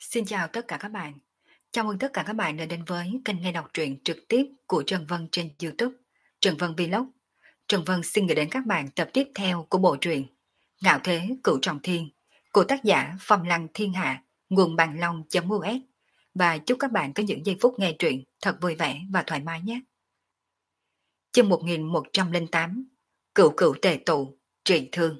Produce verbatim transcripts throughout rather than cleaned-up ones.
Xin chào tất cả các bạn. Chào mừng tất cả các bạn đã đến với kênh nghe đọc truyện trực tiếp của Trần Vân trên YouTube, Trần Vân Vlog. Trần Vân xin gửi đến các bạn tập tiếp theo của bộ truyện Ngạo Thế Cửu Trọng Thiên của tác giả Phong Lăng Thiên Hạ, nguồn bằng long.us. Và chúc các bạn có những giây phút nghe truyện thật vui vẻ và thoải mái nhé. Chương một nghìn một trăm lẻ tám, Cửu Cửu Tề Tụ, Trị Thương.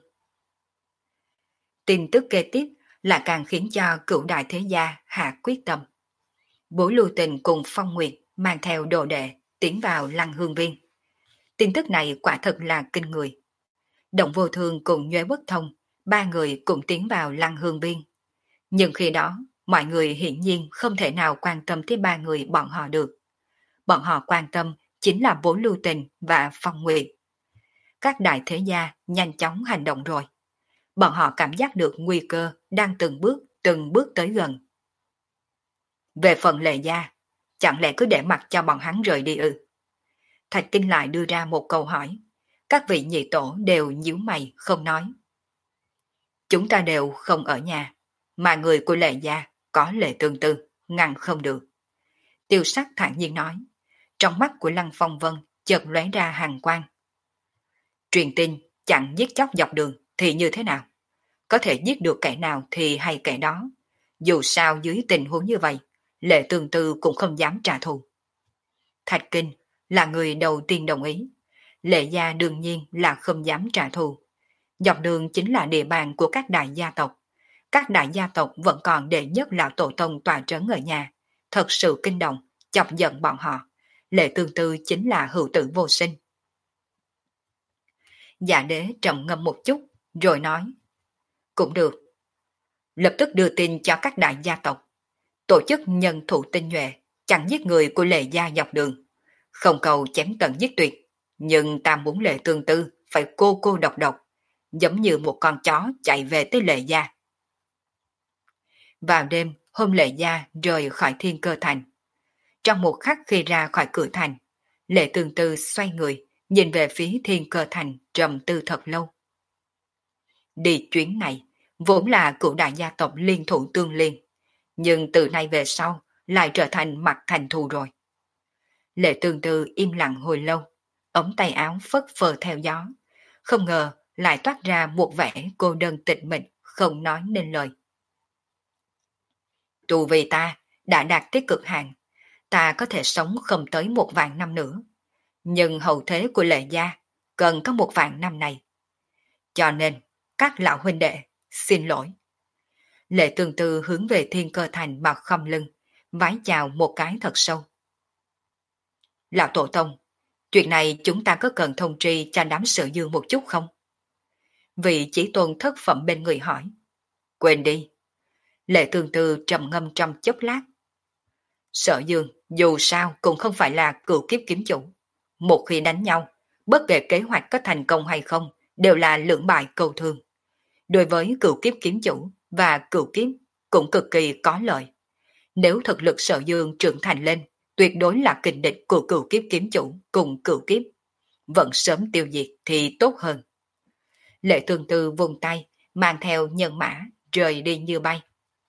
Tin tức kế tiếp là càng khiến cho cửu đại thế gia hạ quyết tâm. Bối Lưu Tình cùng Phong Nguyệt mang theo đồ đệ tiến vào Lăng Hương Viên. Tin tức này quả thật là kinh người. Động Vô Thương cùng Nhuế Bất Thông, ba người cùng tiến vào Lăng Hương Viên. Nhưng khi đó, mọi người hiển nhiên không thể nào quan tâm tới ba người bọn họ được. Bọn họ quan tâm chính là Bối Lưu Tình và Phong Nguyệt. Các đại thế gia nhanh chóng hành động rồi. Bọn họ cảm giác được nguy cơ đang từng bước, từng bước tới gần. Về phần Lệ Gia, chẳng lẽ cứ để mặc cho bọn hắn rời đi ư? Thạch Kinh lại đưa ra một câu hỏi. Các vị nhị tổ đều nhíu mày không nói. Chúng ta đều không ở nhà, mà người của Lệ Gia có Lệ Tương Tư, ngăn không được. Tiêu Sắc thản nhiên nói. Trong mắt của Lăng Phong Vân chợt lóe ra hàn quang. Truyền tin chặn giết chóc dọc đường thì như thế nào? Có thể giết được kẻ nào thì hay kẻ đó. Dù sao dưới tình huống như vậy, Lệ Tương Tư cũng không dám trả thù. Thạch Kinh là người đầu tiên đồng ý. Lệ Gia đương nhiên là không dám trả thù. Dọc đường chính là địa bàn của các đại gia tộc. Các đại gia tộc vẫn còn đệ nhất là tổ tông tòa trấn ở nhà. Thật sự kinh động, chọc giận bọn họ. Lệ Tương Tư chính là hữu tử vô sinh. Dạ đế trầm ngâm một chút, rồi nói. Cũng được. Lập tức đưa tin cho các đại gia tộc. Tổ chức nhân thủ tinh nhuệ, chặn giết người của Lệ Gia dọc đường. Không cầu chém tận giết tuyệt, nhưng ta muốn Lệ Tương Tư phải cô cô độc độc, giống như một con chó chạy về tới Lệ Gia. Vào đêm, hôm Lệ Gia rời khỏi Thiên Cơ Thành. Trong một khắc khi ra khỏi cửa thành, Lệ Tương Tư xoay người, nhìn về phía Thiên Cơ Thành trầm tư thật lâu. Đi chuyến này, vốn là cửu đại gia tộc liên thủ tương liên, nhưng từ nay về sau lại trở thành mặt thành thù rồi. Lệ Tương Tư im lặng hồi lâu, ống tay áo phất phơ theo gió, không ngờ lại toát ra một vẻ cô đơn tịch mịch, không nói nên lời. Tu vì ta đã đạt tới cực hạn, ta có thể sống không tới một vạn năm nữa, nhưng hậu thế của Lệ Gia cần có một vạn năm này. Cho nên, các lão huynh đệ, xin lỗi. Lệ Tương Tư hướng về Thiên Cơ Thành mà khom lưng, vái chào một cái thật sâu. Lão Tổ Tông, chuyện này chúng ta có cần thông tri cho đám Sở Dương một chút không? Vị chỉ tôn thất phẩm bên người hỏi. Quên đi. Lệ Tương Tư trầm ngâm trong chốc lát. Sở Dương dù sao cũng không phải là cựu kiếp kiếm chủ. Một khi đánh nhau, bất kể kế hoạch có thành công hay không, đều là lưỡng bại câu thương. Đối với cựu kiếp kiếm chủ và cựu kiếp cũng cực kỳ có lợi. Nếu thực lực Sở Dương trưởng thành lên, tuyệt đối là kình địch của cựu kiếp kiếm chủ cùng cựu kiếp. Vẫn sớm tiêu diệt thì tốt hơn. Lệ Tương Tư vùng tay, mang theo nhân mã, rời đi như bay.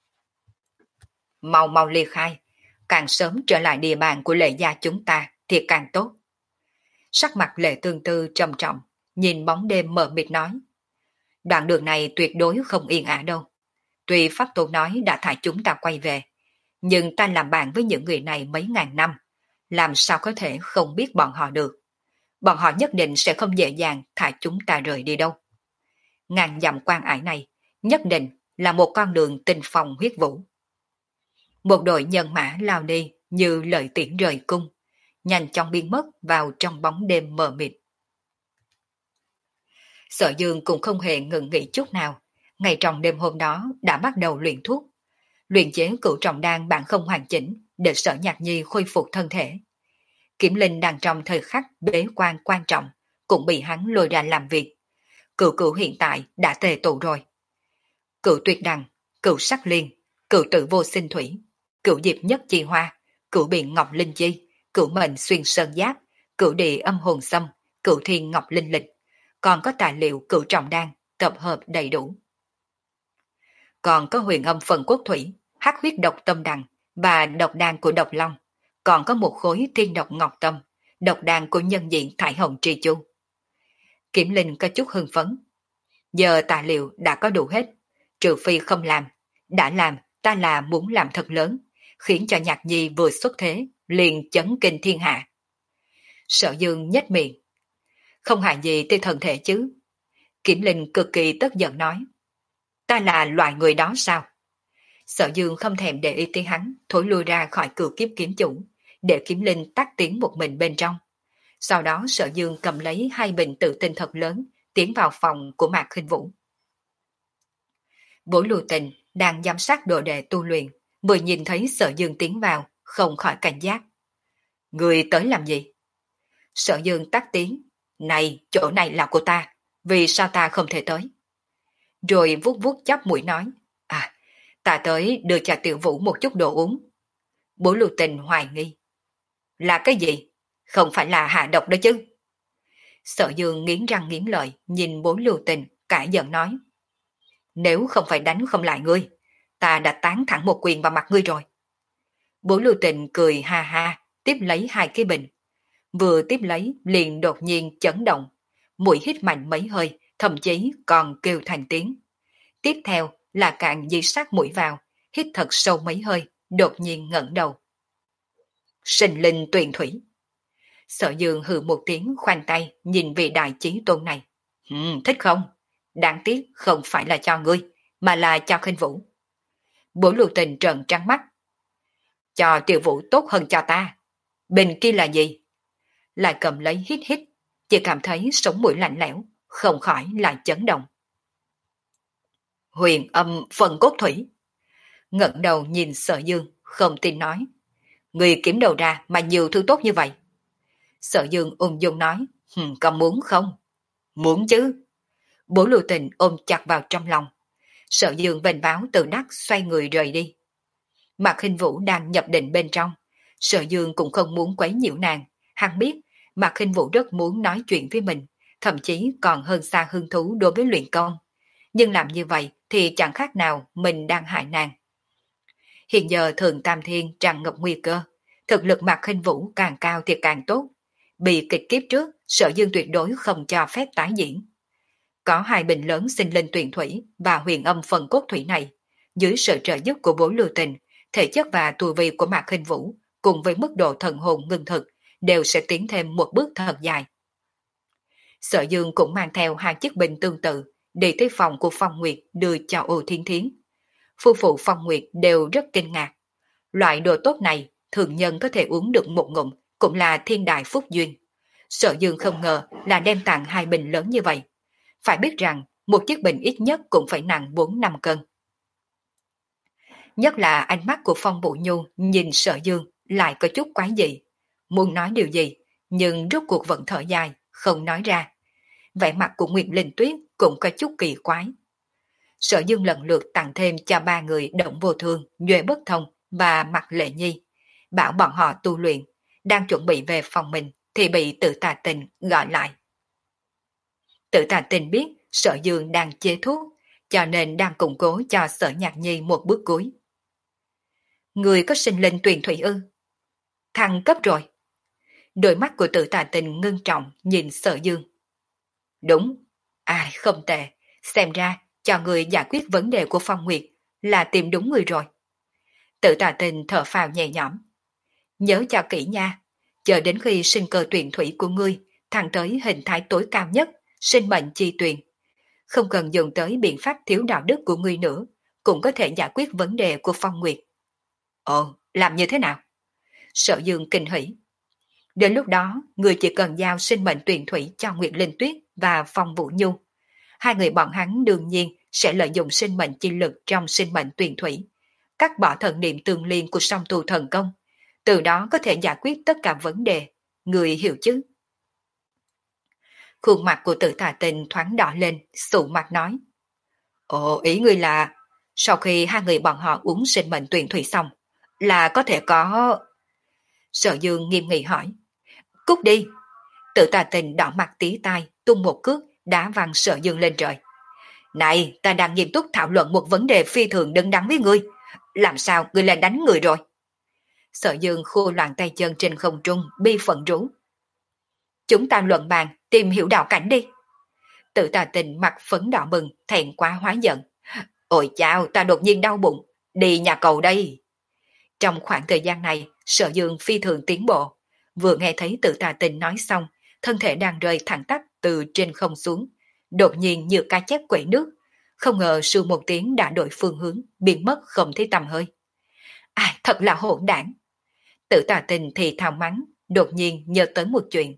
Mau mau ly khai, càng sớm trở lại địa bàn của Lệ Gia chúng ta thì càng tốt. Sắc mặt Lệ Tương Tư trầm trọng, nhìn bóng đêm mờ mịt nói. Đoạn đường này tuyệt đối không yên ả đâu. Tuy Pháp Tổ nói đã thả chúng ta quay về, nhưng ta làm bạn với những người này mấy ngàn năm, làm sao có thể không biết bọn họ được. Bọn họ nhất định sẽ không dễ dàng thả chúng ta rời đi đâu. Ngàn dặm quan ải này nhất định là một con đường tinh phong huyết vũ. Một đội nhân mã lao đi như lợi tiễn rời cung, nhanh chóng biến mất vào trong bóng đêm mờ mịt. Sở Dương cũng không hề ngừng nghỉ chút nào, ngay trong đêm hôm đó đã bắt đầu luyện thuốc. Luyện chế cửu trọng đan bản không hoàn chỉnh để Sở Nhạc Nhi khôi phục thân thể. Kiểm Linh đang trong thời khắc bế quan quan trọng, cũng bị hắn lôi ra làm việc. Cửu cửu hiện tại đã tề tụ rồi. Cửu tuyệt đằng, cửu sắc liên, cửu tử vô sinh thủy, cửu diệp nhất chi hoa, cửu biện ngọc linh chi, cửu mệnh xuyên sơn giáp, cửu địa âm hồn xâm, cửu thiên ngọc linh lịch. Còn có tài liệu cửu trọng đan, tập hợp đầy đủ. Còn có huyền âm phần quốc thủy, hắc huyết độc tâm đằng và độc đan của độc long, còn có một khối thiên độc ngọc tâm, độc đan của nhân diện thải hồng tri chu. Kiểm Linh có chút hưng phấn. Giờ tài liệu đã có đủ hết, trừ phi không làm. Đã làm, ta là muốn làm thật lớn, khiến cho Nhạc Nhi vừa xuất thế, liền chấn kinh thiên hạ. Sở Dương nhếch miệng. Không hại gì tới thân thể chứ. Kiểm Linh cực kỳ tức giận nói. Ta là loại người đó sao? Sở Dương không thèm để ý tới hắn, thối lui ra khỏi cửa kiếp kiếm chủ, để Kiểm Linh tắt tiếng một mình bên trong. Sau đó Sở Dương cầm lấy hai bình tự tinh thật lớn, tiến vào phòng của Mạc Khinh Vũ. Bố Lưu Tình đang giám sát đồ đệ tu luyện, vừa nhìn thấy Sở Dương tiến vào, không khỏi cảnh giác. Người tới làm gì? Sở Dương tắt tiếng. Này, chỗ này là của ta, vì sao ta không thể tới? Rồi vuốt vuốt chắp mũi nói. À, ta tới đưa cho Tiểu Vũ một chút đồ uống. Bố Lưu Tình hoài nghi. Là cái gì? Không phải là hạ độc đó chứ? Sở Dương nghiến răng nghiến lợi, nhìn bố Lưu Tình, cãi giận nói. Nếu không phải đánh không lại ngươi, ta đã tán thẳng một quyền vào mặt ngươi rồi. Bố Lưu Tình cười ha ha, tiếp lấy hai cái bình. Vừa tiếp lấy liền đột nhiên chấn động, mũi hít mạnh mấy hơi, thậm chí còn kêu thành tiếng. Tiếp theo là cạn dí sát mũi vào, hít thật sâu mấy hơi, đột nhiên ngẩng đầu. Sinh linh tuyền thủy. Sở Dương hừ một tiếng khoanh tay nhìn vị đại chí tôn này. Ừ, thích không? Đáng tiếc không phải là cho ngươi, mà là cho Khinh Vũ. Bố Lưu Tình trợn trắng mắt. Cho Tiểu Vũ tốt hơn cho ta. Bình kia là gì? Lại cầm lấy hít hít, chỉ cảm thấy sống mũi lạnh lẽo, không khỏi lại chấn động. Huyền âm phần cốt thủy. Ngẩng đầu nhìn Sở Dương, không tin nói. Người kiếm đầu ra mà nhiều thứ tốt như vậy. Sở Dương ung dung nói. Có muốn không? Muốn chứ. Bố Lưu Tình ôm chặt vào trong lòng. Sở Dương vênh váo tự đắc xoay người rời đi. Mạc Khinh Vũ đang nhập định bên trong. Sở Dương cũng không muốn quấy nhiễu nàng. Hắn biết Mạc Khinh Vũ rất muốn nói chuyện với mình, thậm chí còn hơn xa hứng thú đối với luyện công. Nhưng làm như vậy thì chẳng khác nào mình đang hại nàng. Hiện giờ Thượng Tam Thiên tràn ngập nguy cơ. Thực lực Mạc Khinh Vũ càng cao thì càng tốt. Bị kịch kiếp trước, Sở Dương tuyệt đối không cho phép tái diễn. Có hai bình lớn sinh linh tuyển thủy và huyền âm phần cốt thủy này, dưới sự trợ giúp của bố Lưu Tình, thể chất và tu vi của Mạc Khinh Vũ cùng với mức độ thần hồn ngưng thực đều sẽ tiến thêm một bước thật dài. Sở Dương cũng mang theo hai chiếc bình tương tự đi tới phòng của Phong Nguyệt đưa cho Ô Thiên Thiến. Phu phụ Phong Nguyệt đều rất kinh ngạc. Loại đồ tốt này thường nhân có thể uống được một ngụm cũng là thiên đại phúc duyên. Sở Dương không ngờ là đem tặng hai bình lớn như vậy. Phải biết rằng một chiếc bình ít nhất cũng phải nặng bốn năm cân. Nhất là ánh mắt của Phong Vũ Nhu nhìn Sở Dương lại có chút quái dị. Muốn nói điều gì, nhưng rốt cuộc vẫn thở dài, không nói ra. Vẻ mặt của Nguyệt Linh Tuyết cũng có chút kỳ quái. Sở Dương lần lượt tặng thêm cho ba người Động Vô Thương, Nhuệ Bất Thông và Mạc Lệ Nhi, bảo bọn họ tu luyện, đang chuẩn bị về phòng mình thì bị Tử Tà Tình gọi lại. Tử Tà Tình biết Sở Dương đang chế thuốc, cho nên đang củng cố cho Sở Nhạc Nhi một bước cuối. Người có sinh linh tuyền thủy ư? Thăng cấp rồi. Đôi mắt của Tử Tà Tình ngưng trọng nhìn Sở Dương. Đúng, ai không tệ, xem ra cho người giải quyết vấn đề của Phong Nguyệt là tìm đúng người rồi. Tử Tà Tình thở phào nhẹ nhõm. Nhớ cho kỹ nha, chờ đến khi sinh cơ tuyển thủy của ngươi thăng tới hình thái tối cao nhất, sinh mệnh chi tuyền. Không cần dùng tới biện pháp thiếu đạo đức của ngươi nữa, cũng có thể giải quyết vấn đề của Phong Nguyệt. Ồ, làm như thế nào? Sở Dương kinh hỉ. Đến lúc đó, người chỉ cần giao sinh mệnh tuyển thủy cho Nguyệt Linh Tuyết và Phong Vũ Nhu. Hai người bọn hắn đương nhiên sẽ lợi dụng sinh mệnh chi lực trong sinh mệnh tuyển thủy, cắt bỏ thần niệm tương liên của song tu thần công, từ đó có thể giải quyết tất cả vấn đề. Người hiểu chứ? Khuôn mặt của Tử Tà Tình thoáng đỏ lên, sụ mặt nói. Ồ, ý ngươi là sau khi hai người bọn họ uống sinh mệnh tuyển thủy xong, là có thể có... Sở Dương nghiêm nghị hỏi. Cút đi! Tử Tà Tình đỏ mặt tí tai, tung một cước, đá văng Sở Dương lên trời. Này, ta đang nghiêm túc thảo luận một vấn đề phi thường đứng đắn với ngươi. Làm sao ngươi lại đánh người rồi? Sở Dương khô loạn tay chân trên không trung, bi phận rú. Chúng ta luận bàn, tìm hiểu đạo cảnh đi. Tự Tà Tình mặt phấn đỏ bừng, thẹn quá hóa giận. Ôi chao, ta đột nhiên đau bụng, đi nhà cầu đây. Trong khoảng thời gian này, Sở Dương phi thường tiến bộ. Vừa nghe thấy Tự Tà Tình nói xong, thân thể đang rơi thẳng tắp từ trên không xuống. Đột nhiên như cá chép quẩy nước. Không ngờ sư một tiếng đã đổi phương hướng, biến mất không thấy tăm hơi. Ai, thật là hỗn đảng. Tự Tà Tình thì thào mắng, đột nhiên nhớ tới một chuyện.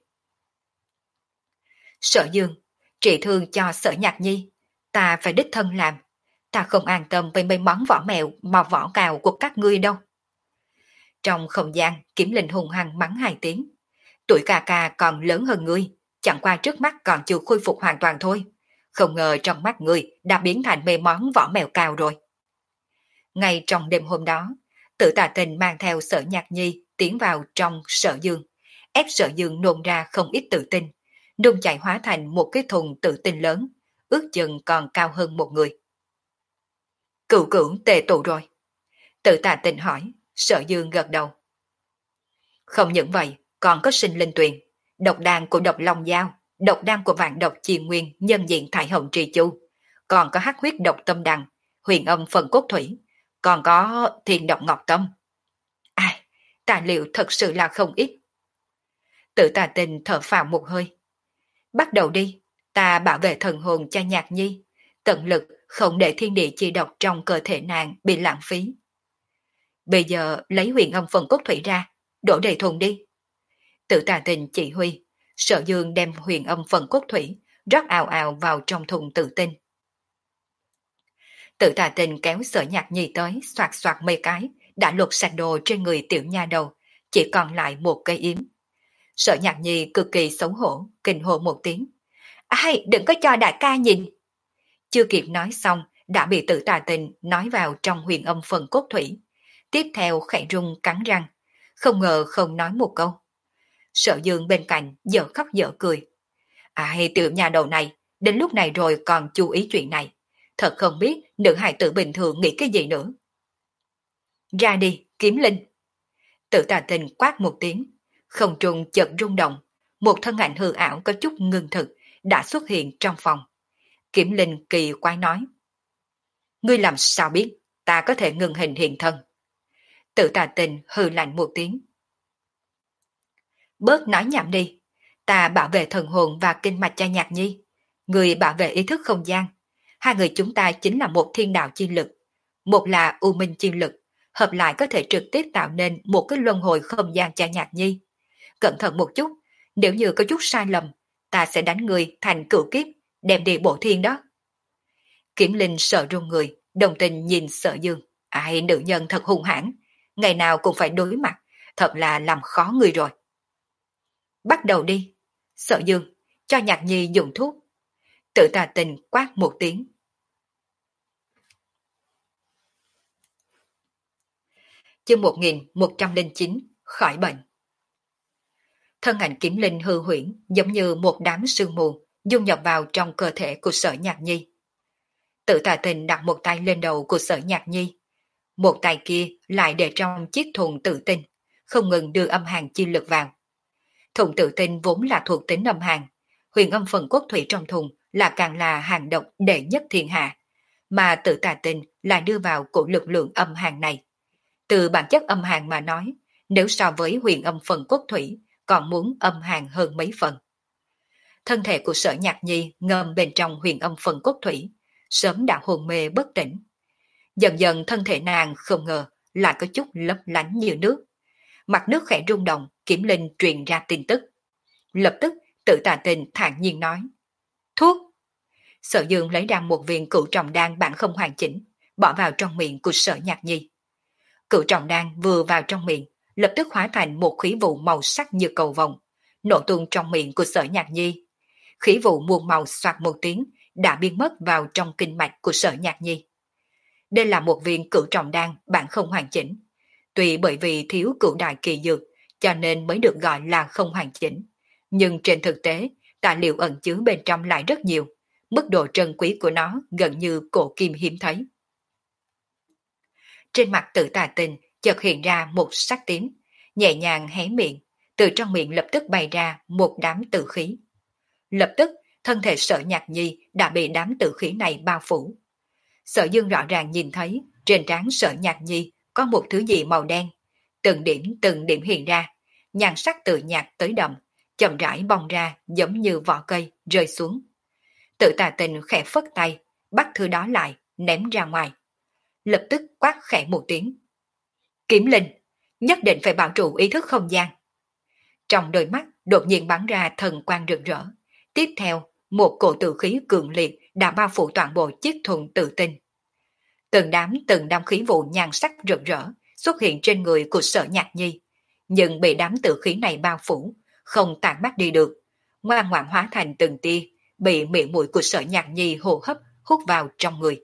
Sở Dương, trị thương cho Sở Nhạc Nhi, ta phải đích thân làm. Ta không an tâm với mấy món vỏ mèo mà vỏ cào của các ngươi đâu. Trong không gian, Kiếm Linh hùng hăng mắng hai tiếng. Tuổi ca ca còn lớn hơn ngươi, chẳng qua trước mắt còn chưa khôi phục hoàn toàn thôi. Không ngờ trong mắt ngươi đã biến thành mấy món vỏ mèo cào rồi. Ngay trong đêm hôm đó, Tự Tà Tình mang theo Sở Nhạc Nhi tiến vào trong Sở Dương, ép Sở Dương nôn ra không ít tự tin, nôn chạy hóa thành một cái thùng tự tin lớn, ước chừng còn cao hơn một người. Cửu cửu tề tụ rồi. Tự Tà Tình hỏi, Sở Dương gật đầu. Không những vậy, còn có sinh linh tuyền, độc đan của độc long giao, độc đan của vạn độc chi nguyên nhân diện thải hồng trì chu, còn có hắc huyết độc tâm đằng, huyền âm phần cốt thủy, còn có thiên độc ngọc tâm. Ai, tài liệu thật sự là không ít. Tự Tà Tình thở phào một hơi. Bắt đầu đi, ta bảo vệ thần hồn cho Nhạc Nhi, tận lực không để thiên địa chi độc trong cơ thể nàng bị lãng phí. Bây giờ lấy huyền âm phần cốt thủy ra, đổ đầy thùng đi. Tự Tà Tình chỉ huy, Sở Dương đem huyền âm phần cốt thủy rót ào ào vào trong thùng tự tinh. Tự Tà Tình kéo Sở Nhạc Nhi tới, xoạt xoạt mấy cái, đã lột sạch đồ trên người tiểu nha đầu, chỉ còn lại một cây yếm. Sở Nhạc Nhi cực kỳ xấu hổ, kinh hô một tiếng. Ai, đừng có cho đại ca nhìn. Chưa kịp nói xong, đã bị Tự Tà Tình nói vào trong huyền âm phần cốt thủy. Tiếp theo khẽ rung cắn răng, không ngờ không nói một câu. Sở Dương bên cạnh dở khóc dở cười. Ai, tiểu nhà đầu này, đến lúc này rồi còn chú ý chuyện này. Thật không biết nữ hài tử bình thường nghĩ cái gì nữa. Ra đi, Kiếm Linh. Tự Tà Tình quát một tiếng, không trung chợt rung động, một thân ảnh hư ảo có chút ngưng thực đã xuất hiện trong phòng. Kiếm Linh kỳ quái nói. Ngươi làm sao biết ta có thể ngừng hình hiện thân? Tự Tà Tình hừ lạnh một tiếng. Bớt nói nhảm đi, ta bảo vệ thần hồn và kinh mạch cho Nhạc Nhi, người bảo vệ ý thức không gian. Hai người chúng ta chính là một thiên đạo chi lực, một là u minh chi lực, hợp lại có thể trực tiếp tạo nên một cái luân hồi không gian cho Nhạc Nhi. Cẩn thận một chút, nếu như có chút sai lầm, ta sẽ đánh người thành cửu kiếp, đem đi bộ thiên đó. Kiếm Linh sợ run người, đồng tình nhìn Sở Dương. Ai, nữ nhân thật hung hãn, ngày nào cũng phải đối mặt, thật là làm khó người rồi. Bắt đầu đi. Sở Dương, cho Nhạc Nhi dùng thuốc. Tự Tà Tình quát một tiếng. Chương một nghìn một trăm lẻ chín, khỏi bệnh. Thân ảnh Kiếm Linh hư huyễn giống như một đám sương mù dung nhập vào trong cơ thể của Sở Nhạc Nhi. Tự Tà Tình đặt một tay lên đầu của Sở Nhạc Nhi, một tay kia lại để trong chiếc thùng tự tinh, không ngừng đưa âm hàn chi lực vào. Thùng tự tinh vốn là thuộc tính âm hàn, huyền âm phần cốt thủy trong thùng là càng là hàng độc đệ nhất thiên hạ, mà Tự Tà Tình lại đưa vào cổ lực lượng âm hàn này. Từ bản chất âm hàn mà nói, nếu so với huyền âm phần cốt thủy, còn muốn âm hàn hơn mấy phần. Thân thể của Sở Nhạc Nhi ngâm bên trong huyền âm phần cốt thủy, sớm đã hôn mê bất tỉnh. Dần dần thân thể nàng không ngờ lại có chút lấp lánh như nước. Mặt nước khẽ rung động, Kiếm Linh truyền ra tin tức. Lập tức Tự Tà Tình thản nhiên nói. Thuốc! Sở Dương lấy ra một viên cửu trọng đan bản không hoàn chỉnh, bỏ vào trong miệng của Sở Nhạc Nhi. Cửu trọng đan vừa vào trong miệng, lập tức hóa thành một khí vụ màu sắc như cầu vồng, nổ tung trong miệng của Sở Nhạc Nhi. Khí vụ muôn màu xoạt một tiếng, đã biến mất vào trong kinh mạch của Sở Nhạc Nhi. Đây là một viên cửu trọng đan bản không hoàn chỉnh. Tuy bởi vì thiếu cửu đại kỳ dược, cho nên mới được gọi là không hoàn chỉnh. Nhưng trên thực tế, tài liệu ẩn chứa bên trong lại rất nhiều. Mức độ trân quý của nó gần như cổ kim hiếm thấy. Trên mặt Tử Tà Tình chợt hiện ra một sắc tím, nhẹ nhàng hé miệng, từ trong miệng lập tức bay ra một đám tử khí. Lập tức, thân thể Sở Nhạc Nhi đã bị đám tử khí này bao phủ. Sở Dương rõ ràng nhìn thấy trên trán Sở Nhạc Nhi có một thứ gì màu đen, từng điểm từng điểm hiện ra, nhan sắc từ nhạt tới đậm, chậm rãi bong ra giống như vỏ cây rơi xuống. Tử Tà Tình khẽ phất tay, bắt thứ đó lại, ném ra ngoài. Lập tức quát khẽ một tiếng. Kiếm linh, nhất định phải bảo trụ ý thức không gian. Trong đôi mắt đột nhiên bắn ra thần quang rực rỡ. Tiếp theo, một cổ tử khí cường liệt đã bao phủ toàn bộ chiếc thùng tự tinh. Từng đám từng đám khí vụ nhan sắc rực rỡ xuất hiện trên người của Sở Nhạc Nhi, nhưng bị đám tử khí này bao phủ, không tản mắt đi được, ngoan ngoãn hóa thành từng tia, bị miệng mũi của Sở Nhạc Nhi hô hấp hút vào trong người.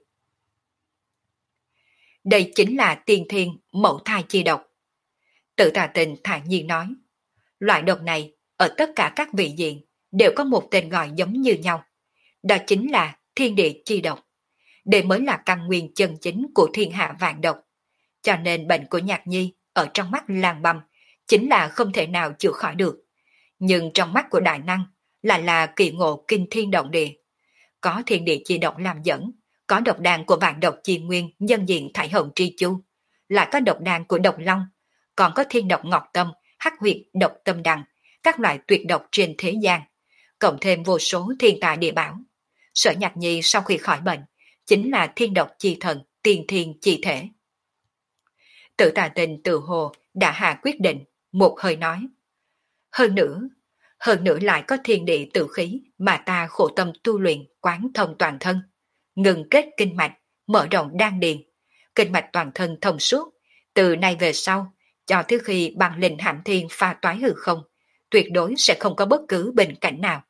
Đây chính là tiên thiên mẫu thai chi độc. Tử Tà Tình thản nhiên nói, loại độc này ở tất cả các vị diện đều có một tên gọi giống như nhau, đó chính là thiên địa chi độc. Đây mới là căn nguyên chân chính của thiên hạ vạn độc. Cho nên bệnh của Nhạc Nhi ở trong mắt Lang Băm chính là không thể nào chữa khỏi được. Nhưng trong mắt của Đại Năng là là kỳ ngộ kinh thiên động địa. Có thiên địa chi độc làm dẫn, có độc đan của vạn độc chi nguyên nhân diện Thải Hồng Tri Chu, lại có độc đan của độc long, còn có thiên độc ngọc tâm, hắc huyệt độc tâm đằng, các loại tuyệt độc trên thế gian, cộng thêm vô số thiên tài địa bảo. Sở Nhạc Nhi sau khi khỏi bệnh chính là thiên độc chi thần, tiên thiên chi thể. Tử Tà Tình tự hồ đã hạ quyết định, một hơi nói. Hơn nữa, hơn nữa lại có thiên địa tự khí mà ta khổ tâm tu luyện quán thông toàn thân, ngừng kết kinh mạch, mở rộng đan điền, kinh mạch toàn thân thông suốt, từ nay về sau, cho tới khi băng linh hãm thiên pha toái hư không, tuyệt đối sẽ không có bất cứ bệnh cảnh nào.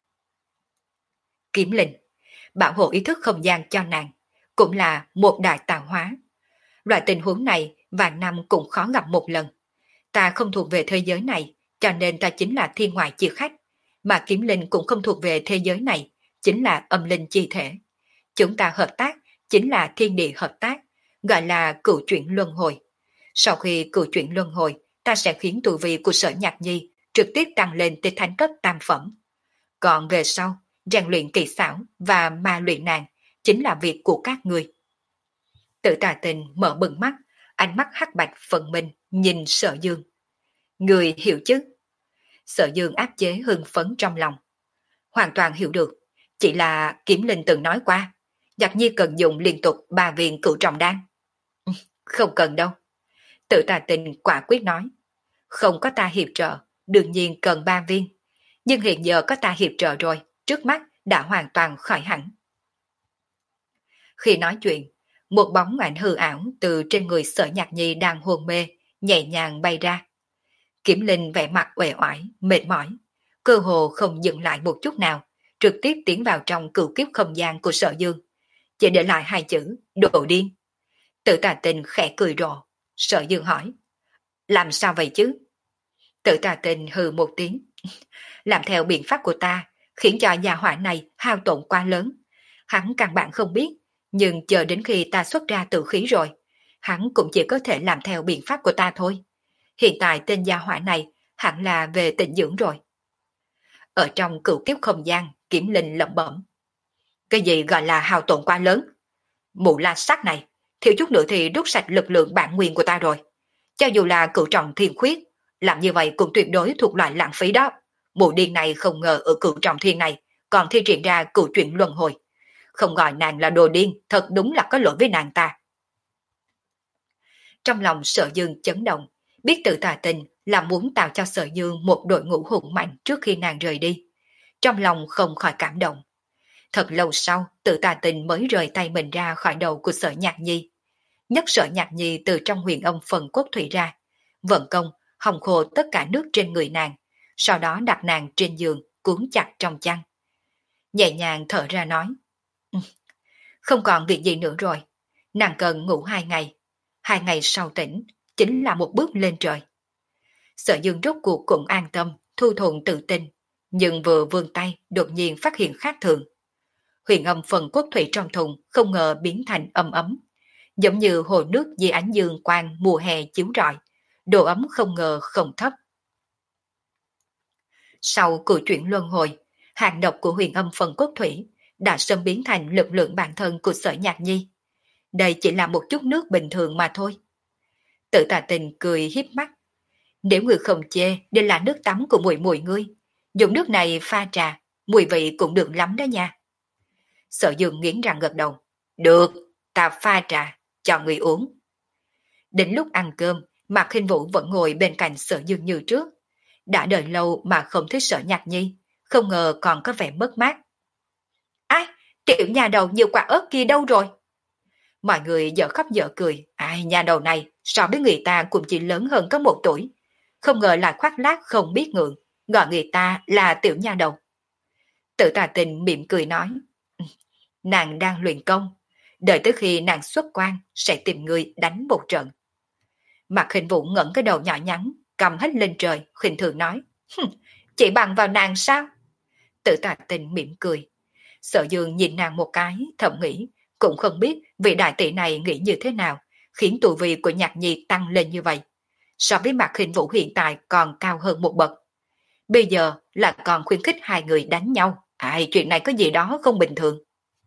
Kiếm linh, bảo hộ ý thức không gian cho nàng, cũng là một đại tạo hóa. Loại tình huống này vạn năm cũng khó gặp một lần. Ta không thuộc về thế giới này, cho nên ta chính là thiên ngoại chi khách, mà kiếm linh cũng không thuộc về thế giới này, chính là âm linh chi thể. Chúng ta hợp tác chính là thiên địa hợp tác, gọi là cửu chuyển luân hồi. Sau khi cửu chuyển luân hồi, ta sẽ khiến tu vi của Sở Nhạc Nhi trực tiếp tăng lên tới thánh cấp tam phẩm. Còn về sau, rèn luyện kỳ xảo và ma luyện nàng chính là việc của các người. Tử Tà Tình mở bừng mắt, ánh mắt hắc bạch phân minh nhìn Sở Dương. Người hiểu chứ? Sở Dương áp chế hưng phấn trong lòng. Hoàn toàn hiểu được, chỉ là Kiếm Linh từng nói qua, Nhạc Nhi cần dùng liên tục ba viên cửu trọng đan. Không cần đâu. Tử Tà Tình quả quyết nói. Không có ta hiệp trợ, đương nhiên cần ba viên. Nhưng hiện giờ có ta hiệp trợ rồi, trước mắt đã hoàn toàn khỏi hẳn. Khi nói chuyện, một bóng ảnh hư ảo từ trên người Sở Nhạc Nhi đang hôn mê, nhẹ nhàng bay ra. Kiếm Linh vẻ mặt uể oải, mệt mỏi, cơ hồ không dừng lại một chút nào, trực tiếp tiến vào trong cửu kiếp không gian của Sở Dương, chỉ để lại hai chữ đồ điên. Tử Tà Tình khẽ cười rộ. Sở Dương hỏi, làm sao vậy chứ? Tử Tà Tình hừ một tiếng, làm theo biện pháp của ta, khiến cho nhà hỏa này hao tổn quá lớn. Hắn căn bản không biết, nhưng chờ đến khi ta xuất ra tử khí rồi, hắn cũng chỉ có thể làm theo biện pháp của ta thôi. Hiện tại tên gia hỏa này hẳn là về tịnh dưỡng rồi. Ở trong cửu kiếp không gian, Kiếm Linh lẩm bẩm. Cái gì gọi là hao tổn quá lớn? Mụ la sát này, thiếu chút nữa thì rút sạch lực lượng bản nguyên của ta rồi. Cho dù là cửu trọng thiên khuyết, làm như vậy cũng tuyệt đối thuộc loại lãng phí đó. Mụ điên này không ngờ ở cửu trọng thiên này còn thi triển ra cửu chuyển luân hồi. Không gọi nàng là đồ điên, thật đúng là có lỗi với nàng ta. Trong lòng Sở Dương chấn động, biết Tử Tà Tình là muốn tạo cho Sở Dương một đội ngũ hùng mạnh trước khi nàng rời đi. Trong lòng không khỏi cảm động. Thật lâu sau, Tử Tà Tình mới rời tay mình ra khỏi đầu của Sở Nhạc Nhi. Nhấc Sở Nhạc Nhi từ trong huyền âm phần cốt thủy ra, vận công, hòng khô tất cả nước trên người nàng, sau đó đặt nàng trên giường, cuốn chặt trong chăn. Nhẹ nhàng thở ra nói, không còn việc gì nữa rồi, nàng cần ngủ hai ngày. Hai ngày sau tỉnh, chính là một bước lên trời. Sở Dương rốt cuộc cũng an tâm, thu thuận tự tin, nhưng vừa vươn tay đột nhiên phát hiện khác thường. Huyền âm phần cốt thủy trong thùng không ngờ biến thành âm ấm. giống như hồ nước dưới ánh dương quang mùa hè chiếu rọi, độ ấm không ngờ không thấp. Sau cử chuyển luân hồi, hạt độc của huyền âm phần cốt thủy đã sớm biến thành lực lượng bản thân của Sở Nhạc Nhi. Đây chỉ là một chút nước bình thường mà thôi. Tự Tà Tình cười hiếp mắt. Nếu người không chê, đây là nước tắm của muội muội ngươi. Dùng nước này pha trà, mùi vị cũng được lắm đó nha. Sở Dương nghiến răng gật đầu. Được, ta pha trà, cho người uống. Đến lúc ăn cơm, Mạc Khinh Vũ vẫn ngồi bên cạnh Sở Dương như trước. Đã đợi lâu mà không thấy Sở Nhạc Nhi, không ngờ còn có vẻ mất mát. Ai, tiểu nhà đầu nhiều quả ớt kia đâu rồi? Mọi người dở khóc dở cười. Ai, nhà đầu này so với người ta cũng chỉ lớn hơn có một tuổi. Không ngờ lại khoác lác không biết ngượng, gọi người ta là tiểu nhà đầu. Tự Tà Tình mỉm cười nói. Nàng đang luyện công, đợi tới khi nàng xuất quan sẽ tìm người đánh một trận. Mạc Khinh Vũ ngẩng cái đầu nhỏ nhắn, cầm hết lên trời, khinh thường nói. Chỉ bằng vào nàng sao? Tự Tà Tình mỉm cười. Sở Dương nhìn nàng một cái, thầm nghĩ, cũng không biết vị đại tỷ này nghĩ như thế nào, khiến tu vi của Nhạc Nhi tăng lên như vậy. So với Mạc Khinh Vũ hiện tại còn cao hơn một bậc. Bây giờ là còn khuyến khích hai người đánh nhau. Ai, chuyện này có gì đó không bình thường.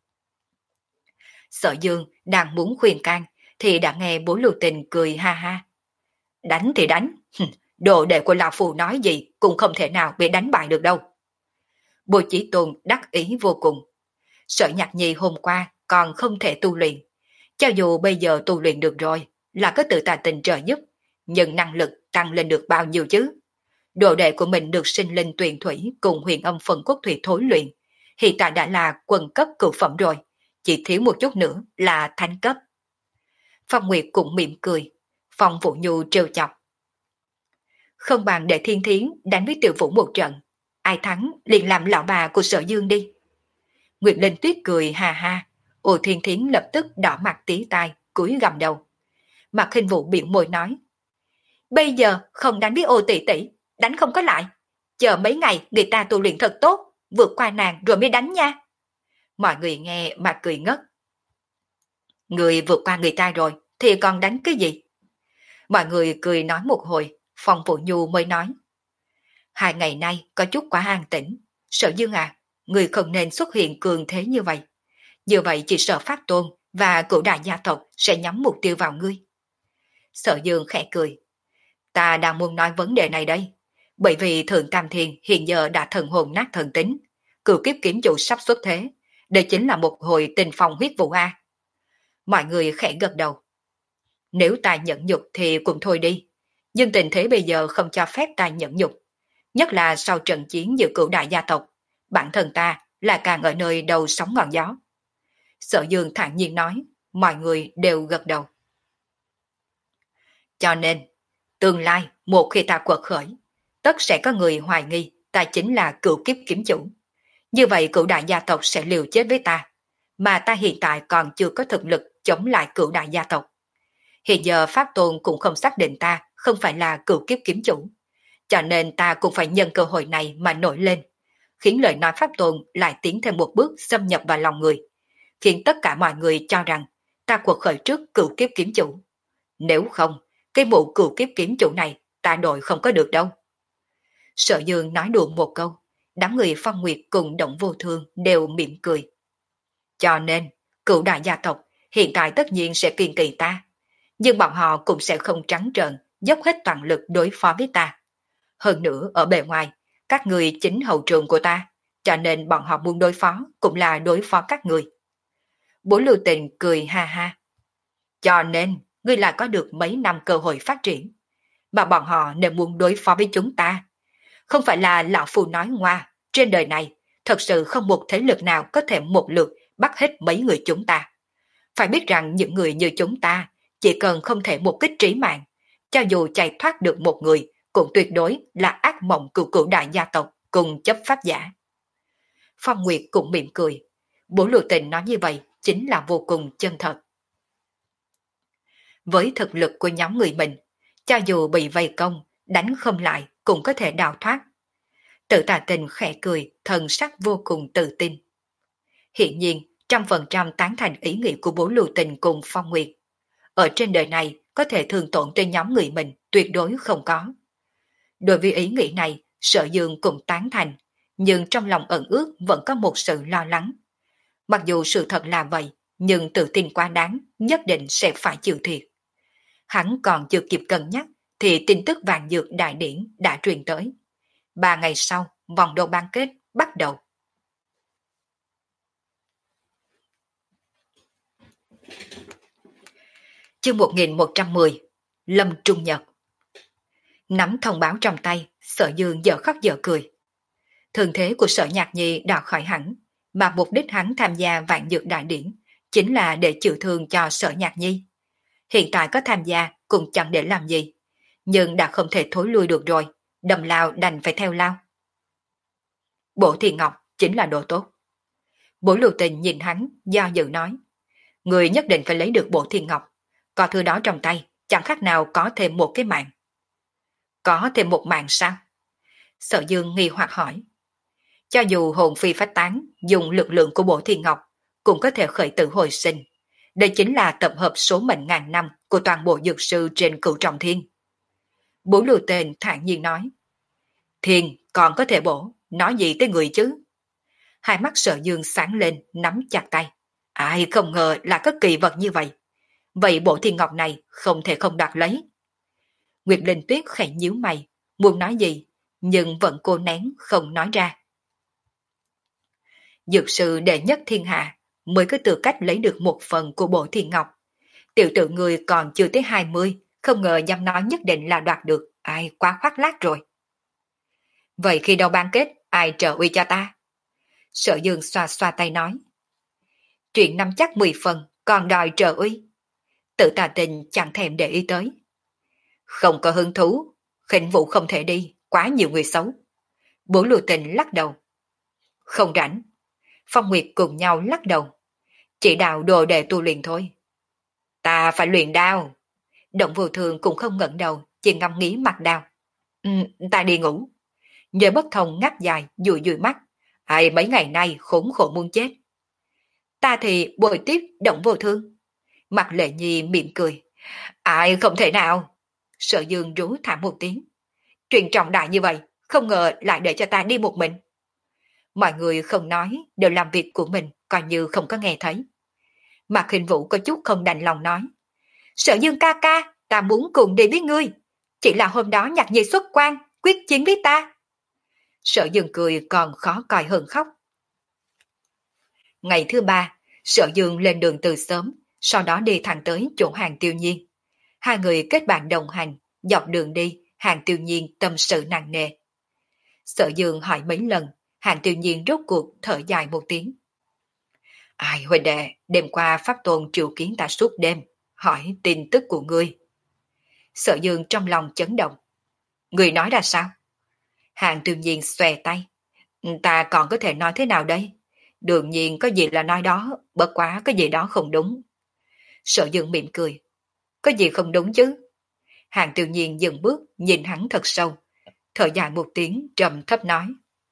Sở Dương đang muốn khuyên can, thì đã nghe Bố Lưu Tình cười ha ha. Đánh thì đánh, đồ đệ của lão phù nói gì cũng không thể nào bị đánh bại được đâu. Bồ Chí Tôn đắc ý vô cùng. Sở Nhạc Nhi hôm qua còn không thể tu luyện. Cho dù bây giờ tu luyện được rồi, là có Tự Tà Tình trợ giúp, nhưng năng lực tăng lên được bao nhiêu chứ? Đồ đệ của mình được sinh linh tuyền thủy cùng huyền âm phần cốt thủy thối luyện. Hiện tại đã là quần cấp cửu phẩm rồi, chỉ thiếu một chút nữa là thánh cấp. Phong Nguyệt cũng mỉm cười, Phong Vũ Nhu trêu chọc. Không bằng để Thiên Thiến đánh với Tiểu Vũ một trận, ai thắng liền làm lão bà của Sở Dương đi. Nguyệt Linh Tuyết cười ha ha, Ô Thiên Thiến lập tức đỏ mặt tía tai, cúi gầm đầu. Mạc Khinh Vũ biểu môi nói. Bây giờ không đánh với Ô tỷ tỷ, đánh không có lại. Chờ mấy ngày người ta tu luyện thật tốt, vượt qua nàng rồi mới đánh nha. Mọi người nghe mà cười ngất. Người vượt qua người ta rồi, thì còn đánh cái gì? Mọi người cười nói một hồi, Phong Vũ Nhu mới nói. Hai ngày nay có chút quá an tĩnh. Sở Dương à, người không nên xuất hiện cường thế như vậy. Như vậy chỉ sợ Pháp Tôn và cửu đại gia tộc sẽ nhắm mục tiêu vào ngươi. Sở Dương khẽ cười. Ta đang muốn nói vấn đề này đây. Bởi vì Thượng Tam Thiên hiện giờ đã thần hồn nát thần tính. Cửu kiếp kiếm chủ sắp xuất thế. Đây chính là một hồi tình phong huyết vụ A. Mọi người khẽ gật đầu. Nếu ta nhẫn nhục thì cũng thôi đi. Nhưng tình thế bây giờ không cho phép ta nhẫn nhục. Nhất là sau trận chiến giữa cửu đại gia tộc. Bản thân ta là càng ở nơi đầu sóng ngọn gió. Sở Dương thản nhiên nói. Mọi người đều gật đầu. Cho nên, tương lai một khi ta quật khởi, tất sẽ có người hoài nghi ta chính là cửu kiếp kiếm chủ. Như vậy cửu đại gia tộc sẽ liều chết với ta, mà ta hiện tại còn chưa có thực lực chống lại cửu đại gia tộc. Hiện giờ Pháp Tôn cũng không xác định ta không phải là cửu kiếp kiếm chủ, cho nên ta cũng phải nhân cơ hội này mà nổi lên, khiến lời nói Pháp Tôn lại tiến thêm một bước xâm nhập vào lòng người, khiến tất cả mọi người cho rằng ta quật khởi trước cửu kiếp kiếm chủ. Nếu không, cái mụ cửu kiếp kiếm chủ này ta đội không có được đâu. Sở Dương nói đùa một câu, đám người Phong Nguyệt cùng Động Vô Thương đều mỉm cười. Cho nên, cửu đại gia tộc hiện tại tất nhiên sẽ kiên kỵ ta, nhưng bọn họ cũng sẽ không trắng trợn dốc hết toàn lực đối phó với ta. Hơn nữa ở bề ngoài, các người chính hậu trường của ta, cho nên bọn họ muốn đối phó cũng là đối phó các người. Bố Lưu Tình cười ha ha. Cho nên, ngươi lại có được mấy năm cơ hội phát triển, mà bọn họ nên muốn đối phó với chúng ta. Không phải là lão phu nói ngoa, trên đời này thật sự không một thế lực nào có thể một lượt bắt hết mấy người chúng ta. Phải biết rằng những người như chúng ta chỉ cần không thể một kích trí mạng, cho dù chạy thoát được một người cũng tuyệt đối là ác mộng cửu cửu đại gia tộc cùng chấp pháp giả. Phong Nguyệt cũng mỉm cười. Bố Lưu Tình nói như vậy chính là vô cùng chân thật. Với thực lực của nhóm người mình, cho dù bị vây công, đánh không lại cũng có thể đào thoát. Tự Tà Tình khẽ cười, thần sắc vô cùng tự tin. Hiện nhiên, trăm phần trăm tán thành ý nghĩ của Bố Lưu Tình cùng Phong Nguyệt. ở trên đời này có thể thương tổn tới nhóm người mình tuyệt đối không có. Đối với ý nghĩ này, Sở Dương cũng tán thành, nhưng trong lòng ẩn ước vẫn có một sự lo lắng. Mặc dù sự thật là vậy, nhưng tự tin quá đáng, nhất định sẽ phải chịu thiệt. Hắn còn chưa kịp cân nhắc, thì tin tức vàng dược đại điển đã truyền tới. Ba ngày sau, vòng đấu bán kết bắt đầu. Chương một nghìn một trăm mười, Lâm Trung Nhật. Nắm thông báo trong tay, Sở Dương dở khóc dở cười. Thường thế của Sở Nhạc Nhi đã khỏi hẳn, mà mục đích hắn tham gia vạn dược đại điển chính là để chữa thương cho Sở Nhạc Nhi. Hiện tại có tham gia cũng chẳng để làm gì, nhưng đã không thể thối lui được rồi, đầm lao đành phải theo lao. Bổ Thiên Ngọc chính là đồ tốt. Bổ Lưu Tình nhìn hắn, do dự nói, người nhất định phải lấy được Bổ Thiên Ngọc, có thứ đó trong tay, chẳng khác nào có thêm một cái mạng. Có thêm một mạng sao? Sở Dương nghi hoặc hỏi. Cho dù hồn phi phách tán, dùng lực lượng của Bổ Thiên Ngọc, cũng có thể khởi tử hồi sinh. Đây chính là tập hợp số mệnh ngàn năm của toàn bộ dược sư trên cửu trọng thiên. Bố Lưu Tên thản nhiên nói. Thiên còn có thể bổ, nói gì tới người chứ? Hai mắt Sở Dương sáng lên, nắm chặt tay. Ai không ngờ là có kỳ vật như vậy. Vậy Bổ Thiên Ngọc này không thể không đoạt lấy. Nguyệt Linh Tuyết khẽ nhíu mày, muốn nói gì, nhưng vẫn cố nén không nói ra. Dược sư đệ nhất thiên hạ mới có tư cách lấy được một phần của Bổ Thiên Ngọc. Tiểu tử người còn chưa tới hai mươi, không ngờ dám nói nhất định là đoạt được, ai quá khoác lác rồi. Vậy khi đầu bán kết, ai trợ uy cho ta? Sở Dương xoa xoa tay nói. Chuyện nắm chắc mười phần, còn đòi trợ uy. Tự Tà Tình chẳng thèm để ý tới. Không có hứng thú, khỉnh vụ không thể đi, quá nhiều người xấu. Bố Lưu Tình lắc đầu. Không rảnh. Phong Nguyệt cùng nhau lắc đầu. Chỉ đạo đồ để tu luyện thôi. Ta phải luyện đao. Động Vô Thường cũng không ngẩng đầu, chỉ ngắm nghĩ mặt đao. Ừ, ta đi ngủ. Nhớ Bất Thông ngáp dài, dụi dụi mắt. Ai mấy ngày nay khốn khổ muốn chết. Ta thì bồi tiếp Động Vô Thương. Mặt Lệ Nhi mỉm cười. Ai không thể nào. Sở Dương rú thảm một tiếng. Chuyện trọng đại như vậy, không ngờ lại để cho ta đi một mình. Mọi người không nói, đều làm việc của mình, coi như không có nghe thấy. Mạc Hình Vũ có chút không đành lòng nói. Sở Dương ca ca, ta muốn cùng đi với ngươi. Chỉ là hôm đó Nhạc Nhi xuất quan, quyết chiến với ta. Sở Dương cười còn khó coi hơn khóc. Ngày thứ ba, Sở Dương lên đường từ sớm, sau đó đi thẳng tới chỗ Hàng Tiêu Nhiên. Hai người kết bạn đồng hành, dọc đường đi, Hàng Tiêu Nhiên tâm sự nặng nề. Sở Dương hỏi mấy lần, Hàng Tiêu Nhiên rốt cuộc thở dài một tiếng. Ai huynh đệ, đêm qua Pháp Tôn triệu kiến ta suốt đêm, hỏi tin tức của ngươi. Sở Dương trong lòng chấn động. Ngươi nói ra sao? Hàng Tiêu Nhiên xòe tay. Ta còn có thể nói thế nào đây? Đương nhiên có gì là nói đó, bất quá có gì đó không đúng. Sở Dương mỉm cười. Có gì không đúng chứ? Hàng Tiêu Nhiên dừng bước, nhìn hắn thật sâu. Thở dài một tiếng, trầm thấp nói.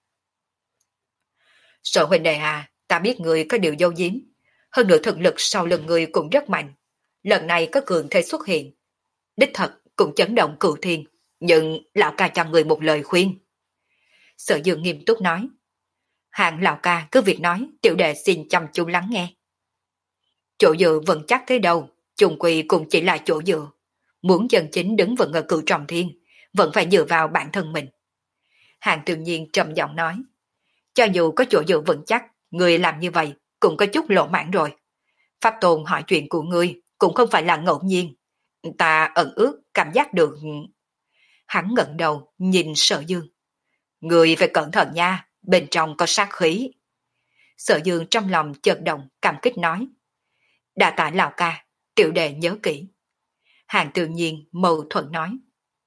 Sở huynh đệ à, ta biết người có điều dâu giếm. Hơn nữa thực lực sau lưng người cũng rất mạnh. Lần này có cường thế xuất hiện. Đích thật cũng chấn động cửu thiên. Nhưng lão ca cho người một lời khuyên. Sở Dương nghiêm túc nói. Hàng lão ca cứ việc nói, tiểu đệ xin chăm chú lắng nghe. Chỗ dựa vững chắc thế đâu, chung quy cũng chỉ là chỗ dựa. Muốn chân chính đứng vững ở cửu trọng thiên, vẫn phải dựa vào bản thân mình. Hàng tự nhiên trầm giọng nói. Cho dù có chỗ dựa vững chắc, người làm như vậy cũng có chút lộ mãn rồi. Pháp Tôn hỏi chuyện của ngươi cũng không phải là ngẫu nhiên. Ta ẩn ước cảm giác được. Hắn ngẩng đầu nhìn Sở Dương. Người phải cẩn thận nha, bên trong có sát khí. Sở Dương trong lòng chợt động, cảm kích nói. Đa tạ lão ca, tiểu đệ nhớ kỹ. Hàng tự nhiên mâu thuẫn nói.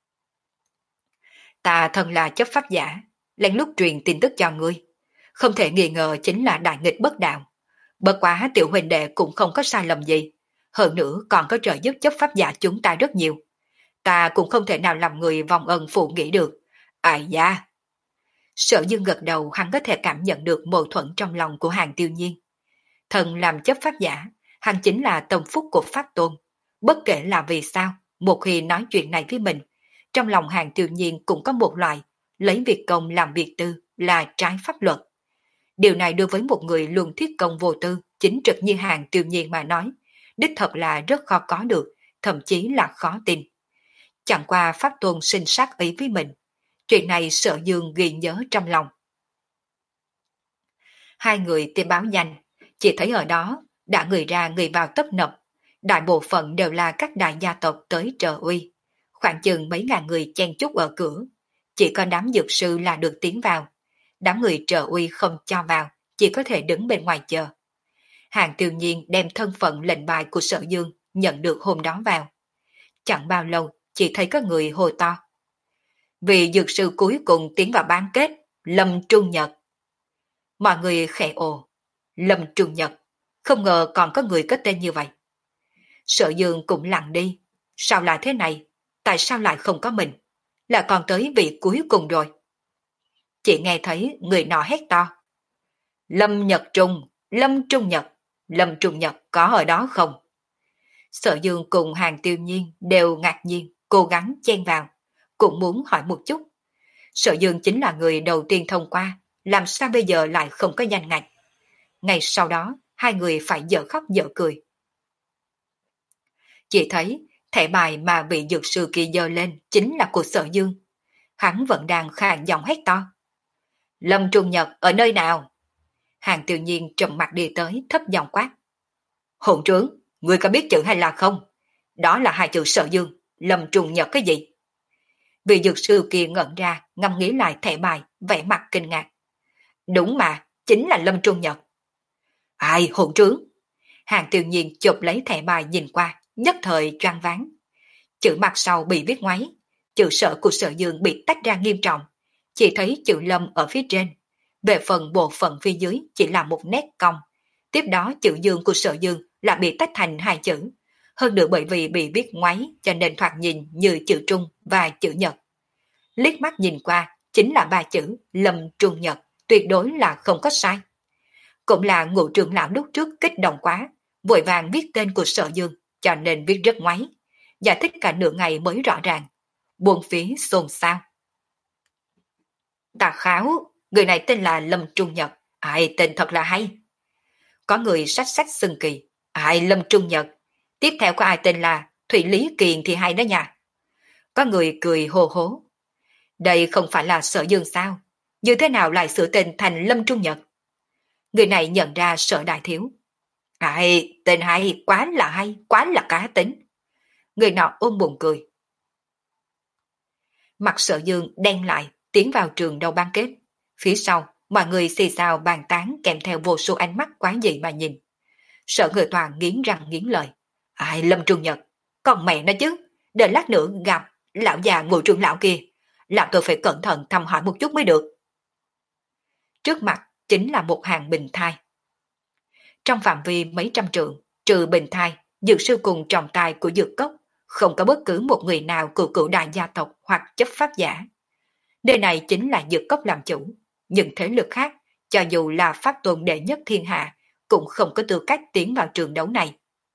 Ta thân là chấp pháp giả, lén lút truyền tin tức cho ngươi. Không thể nghi ngờ chính là đại nghịch bất đạo. Bất quá tiểu huynh đệ cũng không có sai lầm gì. Hơn nữa còn có trợ giúp chấp pháp giả chúng ta rất nhiều. Ta cũng không thể nào làm người vong ân phụ nghĩa được. Ai da! Sở Dương gật đầu, hắn có thể cảm nhận được mâu thuẫn trong lòng của Hàng Tiêu Nhiên. Thần làm chấp pháp giả, hắn chính là tâm phúc của Pháp Tôn. Bất kể là vì sao, một khi nói chuyện này với mình, trong lòng Hàng Tiêu Nhiên cũng có một loại lấy việc công làm việc tư là trái pháp luật. Điều này đối với một người luôn thiết công vô tư, chính trực như Hàng Tiêu Nhiên mà nói, đích thật là rất khó có được, thậm chí là khó tin. Chẳng qua Pháp Tôn sinh sát ý với mình, chuyện này Sở Dương ghi nhớ trong lòng. Hai người tìm báo danh, chỉ thấy ở đó đã người ra người vào tấp nập, đại bộ phận đều là các đại gia tộc tới trợ uy, khoảng chừng mấy ngàn người chen chúc ở cửa, chỉ có đám dược sư là được tiến vào, đám người trợ uy không cho vào, chỉ có thể đứng bên ngoài chờ. Hàng Tiêu Nhiên đem thân phận lệnh bài của Sở Dương nhận được hôm đó vào. Chẳng bao lâu, chỉ thấy có người hô to. Vì dược sư cuối cùng tiến vào bán kết, Lâm Trung Nhật. Mọi người khẽ ồ, Lâm Trung Nhật, không ngờ còn có người có tên như vậy. Sở Dương cũng lặng đi, sao lại thế này, tại sao lại không có mình, là còn tới vị cuối cùng rồi. Chỉ nghe thấy người nọ hét to. Lâm Nhật Trung, Lâm Trung Nhật, Lâm Trung Nhật có ở đó không? Sở Dương cùng Hàng Tiêu Nhiên đều ngạc nhiên, cố gắng chen vào, cũng muốn hỏi một chút. Sở Dương chính là người đầu tiên thông qua, làm sao bây giờ lại không có danh ngạch? Ngày sau đó, hai người phải dở khóc dở cười. Chỉ thấy thẻ bài mà vị dược sư kia giơ lên chính là của Sở Dương. Hắn vẫn đang khàn giọng hét to. Lâm Trung Nhật ở nơi nào? Hàng Tiêu Nhiên trầm mặt đi tới thấp giọng quát. Hồn trướng, ngươi có biết chữ hay là không? Đó là hai chữ Sở Dương, Lâm Trung Nhật cái gì? Vị dược sư kia ngẩn ra, ngâm nghĩ lại thẻ bài, vẻ mặt kinh ngạc. Đúng mà, chính là Lâm Trung Nhật. Ai hồn trướng? Hàng Tiêu Nhiên chụp lấy thẻ bài nhìn qua, nhất thời choáng váng. Chữ mặt sau bị viết ngoáy, chữ Sở của Sở Dương bị tách ra nghiêm trọng, chỉ thấy chữ Lâm ở phía trên. Về phần bộ phận phía dưới chỉ là một nét cong. Tiếp đó chữ Dương của Sở Dương là bị tách thành hai chữ. Hơn nữa bởi vì bị viết ngoáy cho nên thoạt nhìn như chữ Trung và chữ Nhật. Liếc mắt nhìn qua chính là ba chữ Lâm Trung Nhật, tuyệt đối là không có sai. Cũng là Ngũ trưởng lão lúc trước kích động quá, vội vàng viết tên của Sở Dương cho nên viết rất ngoáy. Giải thích cả nửa ngày mới rõ ràng. Buồn phí xôn xao. Tà kháo, người này tên là Lâm Trung Nhật. Ai tên thật là hay. Có người sách sách xưng kỳ. Ai Lâm Trung Nhật. Tiếp theo có ai tên là Thủy Lý Kiền thì hay đó nha. Có người cười hô hố. Đây không phải là Sở Dương sao? Như thế nào lại sửa tên thành Lâm Trung Nhật? Người này nhận ra Sở Đại Thiếu. Ai, tên hay, quá là hay, quá là cá tính. Người nọ ôm bụng cười. Mặt Sở Dương đen lại, tiến vào trường đầu ban kết. Phía sau, mọi người xì xào bàn tán kèm theo vô số ánh mắt quái dị mà nhìn. Sở Người Toàn nghiến răng nghiến lợi. Ai Lâm Trung Nhật, còn mẹ nó chứ, đợi lát nữa gặp lão già Ngũ trưởng lão kia, làm tôi phải cẩn thận thăm hỏi một chút mới được. Trước mặt chính là một hàng bình thai. Trong phạm vi mấy trăm trượng, trừ bình thai, dược sư cùng trọng tài của dược cốc, không có bất cứ một người nào của cửu đại gia tộc hoặc chấp pháp giả. Nơi này chính là dược cốc làm chủ, nhưng thế lực khác, cho dù là pháp tôn đệ nhất thiên hạ, cũng không có tư cách tiến vào trường đấu này.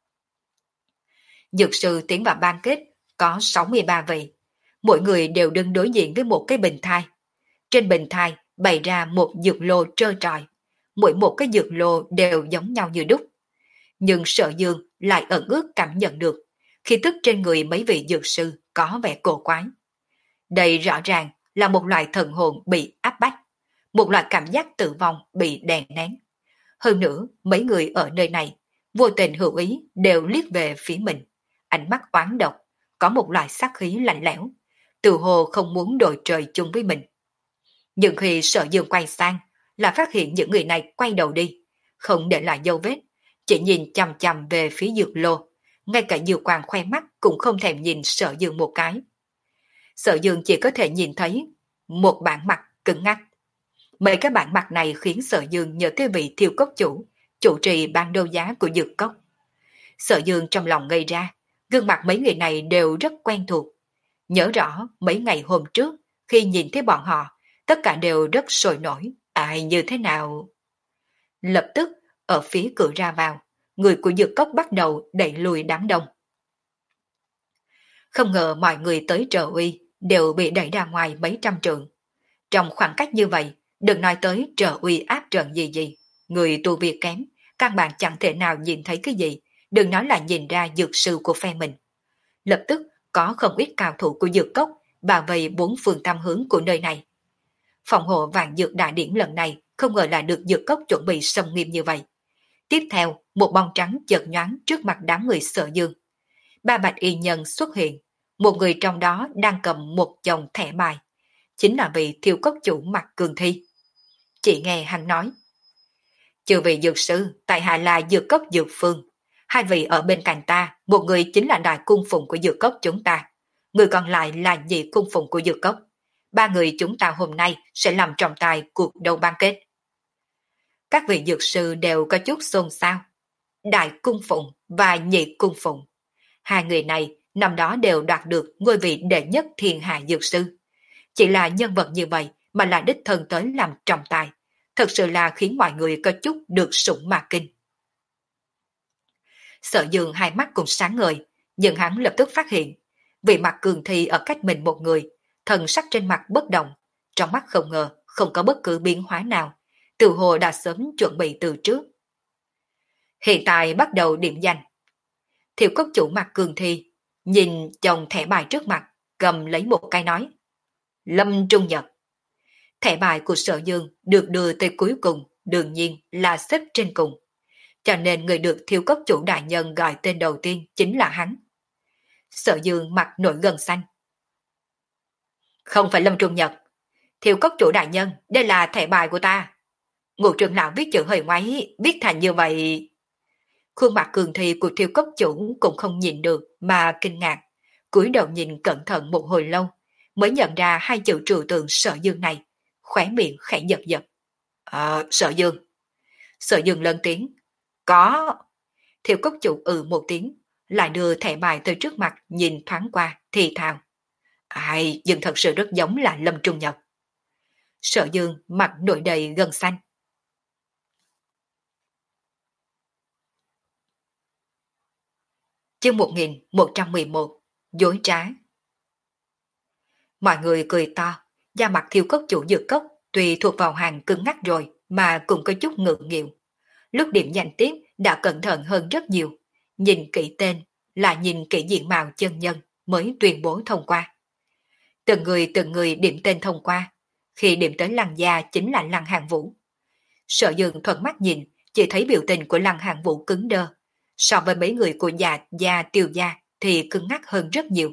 Dược sư tiến vào ban kết có sáu mươi ba vị, mỗi người đều đứng đối diện với một cái bình thai. Trên bình thai bày ra một dược lô trơ trọi, mỗi một cái dược lô đều giống nhau như đúc. Nhưng Sở Dương lại ẩn ước cảm nhận được, khi tức trên người mấy vị dược sư có vẻ cổ quái. Đây rõ ràng là một loại thần hồn bị áp bách, một loại cảm giác tử vong bị đè nén. Hơn nữa, mấy người ở nơi này, vô tình hữu ý đều liếc về phía mình, ánh mắt oán độc, có một loại sát khí lạnh lẽo, tự hồ không muốn đổi trời chung với mình. Nhưng khi Sở Dương quay sang, là phát hiện những người này quay đầu đi, không để lại dấu vết, chỉ nhìn chằm chằm về phía dược lô, ngay cả dược quang khoe mắt cũng không thèm nhìn Sở Dương một cái. Sở Dương chỉ có thể nhìn thấy một bản mặt cứng ngắc. Mấy cái bản mặt này khiến Sở Dương nhớ tới vị thiêu cốc chủ, chủ trì ban đấu giá của dược cốc. Sở Dương trong lòng ngây ra, gương mặt mấy người này đều rất quen thuộc. Nhớ rõ mấy ngày hôm trước, khi nhìn thấy bọn họ, tất cả đều rất sôi nổi, ai như thế nào. Lập tức, ở phía cửa ra vào, người của dược cốc bắt đầu đẩy lùi đám đông. Không ngờ mọi người tới trợ uy đều bị đẩy ra ngoài mấy trăm trượng. Trong khoảng cách như vậy, đừng nói tới trợ uy áp trận gì gì. Người tu vi kém, căn bản chẳng thể nào nhìn thấy cái gì, đừng nói là nhìn ra dược sư của phe mình. Lập tức có không ít cao thủ của dược cốc bảo vệ bốn phương tam hướng của nơi này. Phòng hộ vạn dược đại điển lần này không ngờ là được dược cốc chuẩn bị xâm nghiêm như vậy. Tiếp theo, một bóng trắng chợt nhoáng trước mặt đám người Sở Dương. Ba bạch y nhân xuất hiện, một người trong đó đang cầm một chồng thẻ bài, chính là vị thiêu cốc chủ Mặc Cường Thi. Chỉ nghe hắn nói: chư vị dược sư, tại hạ là dược cốc dược phương. Hai vị ở bên cạnh ta, một người chính là đại cung phụng của dược cốc chúng ta, người còn lại là nhị cung phụng của dược cốc. Ba người chúng ta hôm nay sẽ làm trọng tài cuộc đấu ban kết. Các vị dược sư đều có chút xôn xao. Đại cung phụng và nhị cung phụng, hai người này năm đó đều đoạt được ngôi vị đệ nhất thiên hạ dược sư. Chỉ là nhân vật như vậy mà là đích thân tới làm trọng tài, thật sự là khiến mọi người có chút được sủng mà kinh. Sở Dương hai mắt cùng sáng ngời, nhưng hắn lập tức phát hiện, vị Mặc Cường Thi ở cách mình một người, thần sắc trên mặt bất động, trong mắt không ngờ không có bất cứ biến hóa nào, tự hồ đã sớm chuẩn bị từ trước. Hiện tại bắt đầu điểm danh. Thiệu cốc chủ Mặc Cường Thi nhìn chồng thẻ bài trước mặt, cầm lấy một cái nói: Lâm Trung Nhật. Thẻ bài của Sở Dương được đưa tới cuối cùng, đương nhiên là xếp trên cùng, cho nên người được thiêu cốc chủ đại nhân gọi tên đầu tiên chính là hắn. Sở Dương mặt nổi gân xanh. Không phải Lâm Trung Nhật, thiêu cốc chủ đại nhân, đây là thẻ bài của ta. Ngũ trưởng lão viết chữ hơi ngoáy, viết thành như vậy. Khuôn mặt cường thi của thiêu cốc chủ cũng không nhìn được mà kinh ngạc, cúi đầu nhìn cẩn thận một hồi lâu, mới nhận ra hai chữ trừu tượng Sở Dương này, khóe miệng khẽ giật giật. À, Sở Dương. Sở Dương lớn tiếng. Có. Thiệu cốc chủ ừ một tiếng, lại đưa thẻ bài tới trước mặt nhìn thoáng qua, thì thào. Ai, nhưng thật sự rất giống là Lâm Trung Nhật. Sở Dương mặt nổi đầy gân xanh. Chương một nghìn một trăm mười một, dối trá. Mọi người cười to, da mặt thiêu cốc chủ dược cốc tuy thuộc vào hàng cứng ngắc rồi mà cũng có chút ngượng nghịu. Lúc điểm danh tiếp đã cẩn thận hơn rất nhiều, nhìn kỹ tên là nhìn kỹ diện mạo chân nhân mới tuyên bố thông qua. Từng người từng người điểm tên thông qua, khi điểm tới Lăng Gia chính là Lăng Hàng Vũ. Sở Dương thuận mắt nhìn, chỉ thấy biểu tình của Lăng Hàng Vũ cứng đơ, so với mấy người của già gia Tiêu gia thì cứng ngắc hơn rất nhiều.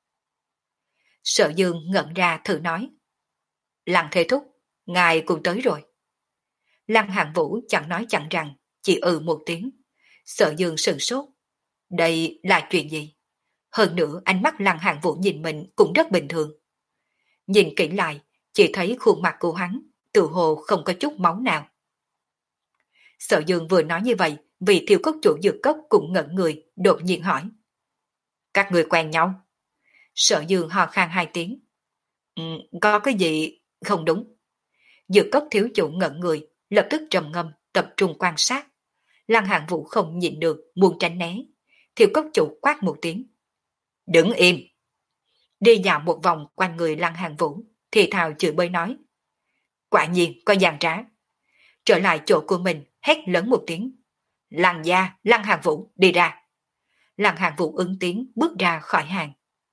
Sở Dương ngẩn ra thử nói: Lăng Thế Thúc, ngài cũng tới rồi. Lăng Hàng Vũ chẳng nói chẳng rằng, chỉ ừ một tiếng. Sở Dương sửng sốt. Đây là chuyện gì? Hơn nữa ánh mắt Lăng Hàng Vũ nhìn mình cũng rất bình thường. Nhìn kỹ lại, chỉ thấy khuôn mặt của hắn tự hồ không có chút máu nào. Sở Dương vừa nói như vậy, vị thiêu cốc chủ dược cốc cũng ngẩn người, đột nhiên hỏi: Các người quen nhau? Sở Dương ho khan hai tiếng. Ừ, có cái gì không đúng? Dược cốc thiếu chủ ngẩn người, lập tức trầm ngâm, tập trung quan sát. Lăng Hàng Vũ không nhịn được, muốn tránh né. Thiêu cốc chủ quát một tiếng: Đứng im! Đi dạo một vòng quanh người Lăng Hàng Vũ, thì thào chửi bới nói: Quả nhiên có gian trá. Trở lại chỗ của mình, hét lớn một tiếng: Lăng gia, Lăng Hàng Vũ, đi ra! Lăng Hàng Vũ ứng tiếng bước ra khỏi hàng.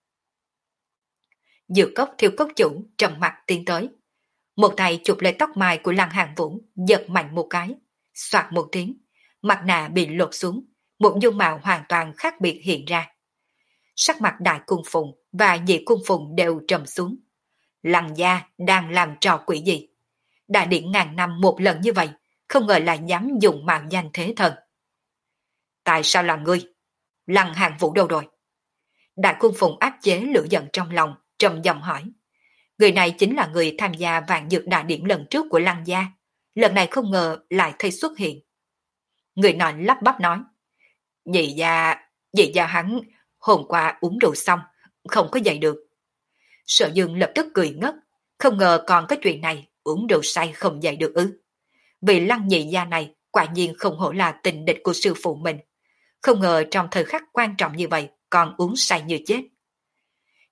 Dược cốc thiêu cốc chủ trầm mặt tiến tới, một tay chụp lấy tóc mai của Lăng Hàng Vũ, giật mạnh một cái, xoạt một tiếng, mặt nạ bị lột xuống, một dung mạo hoàn toàn khác biệt hiện ra. Sắc mặt đại cung phụng và nhị cung phụng đều trầm xuống. Lăng gia đang làm trò quỷ gì? Đại điện ngàn năm một lần như vậy, không ngờ là dám dùng mạo danh thế thần. Tại sao là ngươi? Lăng Hàng Vũ đâu rồi? Đại cung phụng áp chế lửa giận trong lòng, trầm giọng hỏi. Người này chính là người tham gia vạn dược đại điển lần trước của Lăng gia, lần này không ngờ lại thấy xuất hiện. Người nọ lắp bắp nói: Nhị gia, nhị gia hắn hôm qua uống rượu xong, không có dậy được. Sở Dương lập tức cười ngất, không ngờ còn có chuyện này, uống rượu say không dậy được ư? Vì Lăng nhị gia này quả nhiên không hổ là tình địch của sư phụ mình, không ngờ trong thời khắc quan trọng như vậy còn uống say như chết.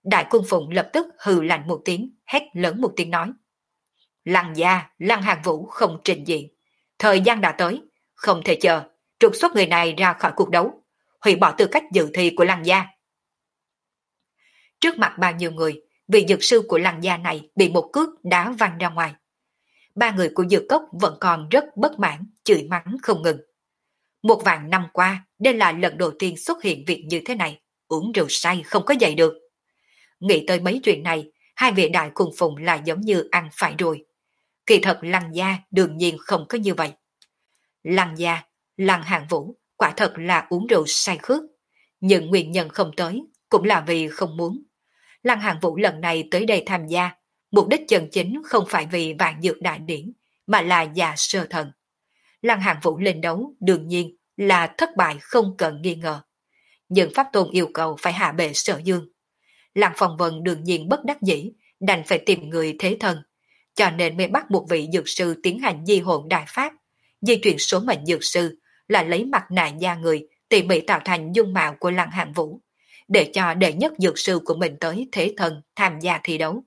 Đại Cung Phụng lập tức hừ lạnh một tiếng, hét lớn một tiếng nói. Lăng gia, Lăng Hàng Vũ không trình diện. Thời gian đã tới, không thể chờ, trục xuất người này ra khỏi cuộc đấu, hủy bỏ tư cách dự thi của Lăng gia. Trước mặt bao nhiêu người, vị dược sư của Lăng gia này bị một cước đá văng ra ngoài. Ba người của dược cốc vẫn còn rất bất mãn, chửi mắng không ngừng. Một vạn năm qua, đây là lần đầu tiên xuất hiện việc như thế này, uống rượu say không có dậy được. Nghĩ tới mấy chuyện này, hai vị đại cùng phụng là giống như ăn phải rồi. Kỳ thật Lăng gia đương nhiên không có như vậy. Lăng gia, Lăng Hàng Vũ quả thật là uống rượu say khước, nhưng nguyên nhân không tới cũng là vì không muốn. Lăng Hàng Vũ lần này tới đây tham gia, mục đích chân chính không phải vì vạn dược đại điển, mà là già sơ thần. Lăng Hàng Vũ lên đấu đương nhiên là thất bại không cần nghi ngờ. Nhưng Pháp Tôn yêu cầu phải hạ bệ Sở Dương. Lăng Phong Vân đương nhiên bất đắc dĩ, đành phải tìm người thế thân, cho nên mới bắt một vị dược sư tiến hành di hồn đại pháp. Di chuyển số mệnh dược sư là lấy mặt nạ da người tỉ mỉ tạo thành dung mạo của Lăng Hàng Vũ, để cho đệ nhất dược sư của mình tới thế thân tham gia thi đấu.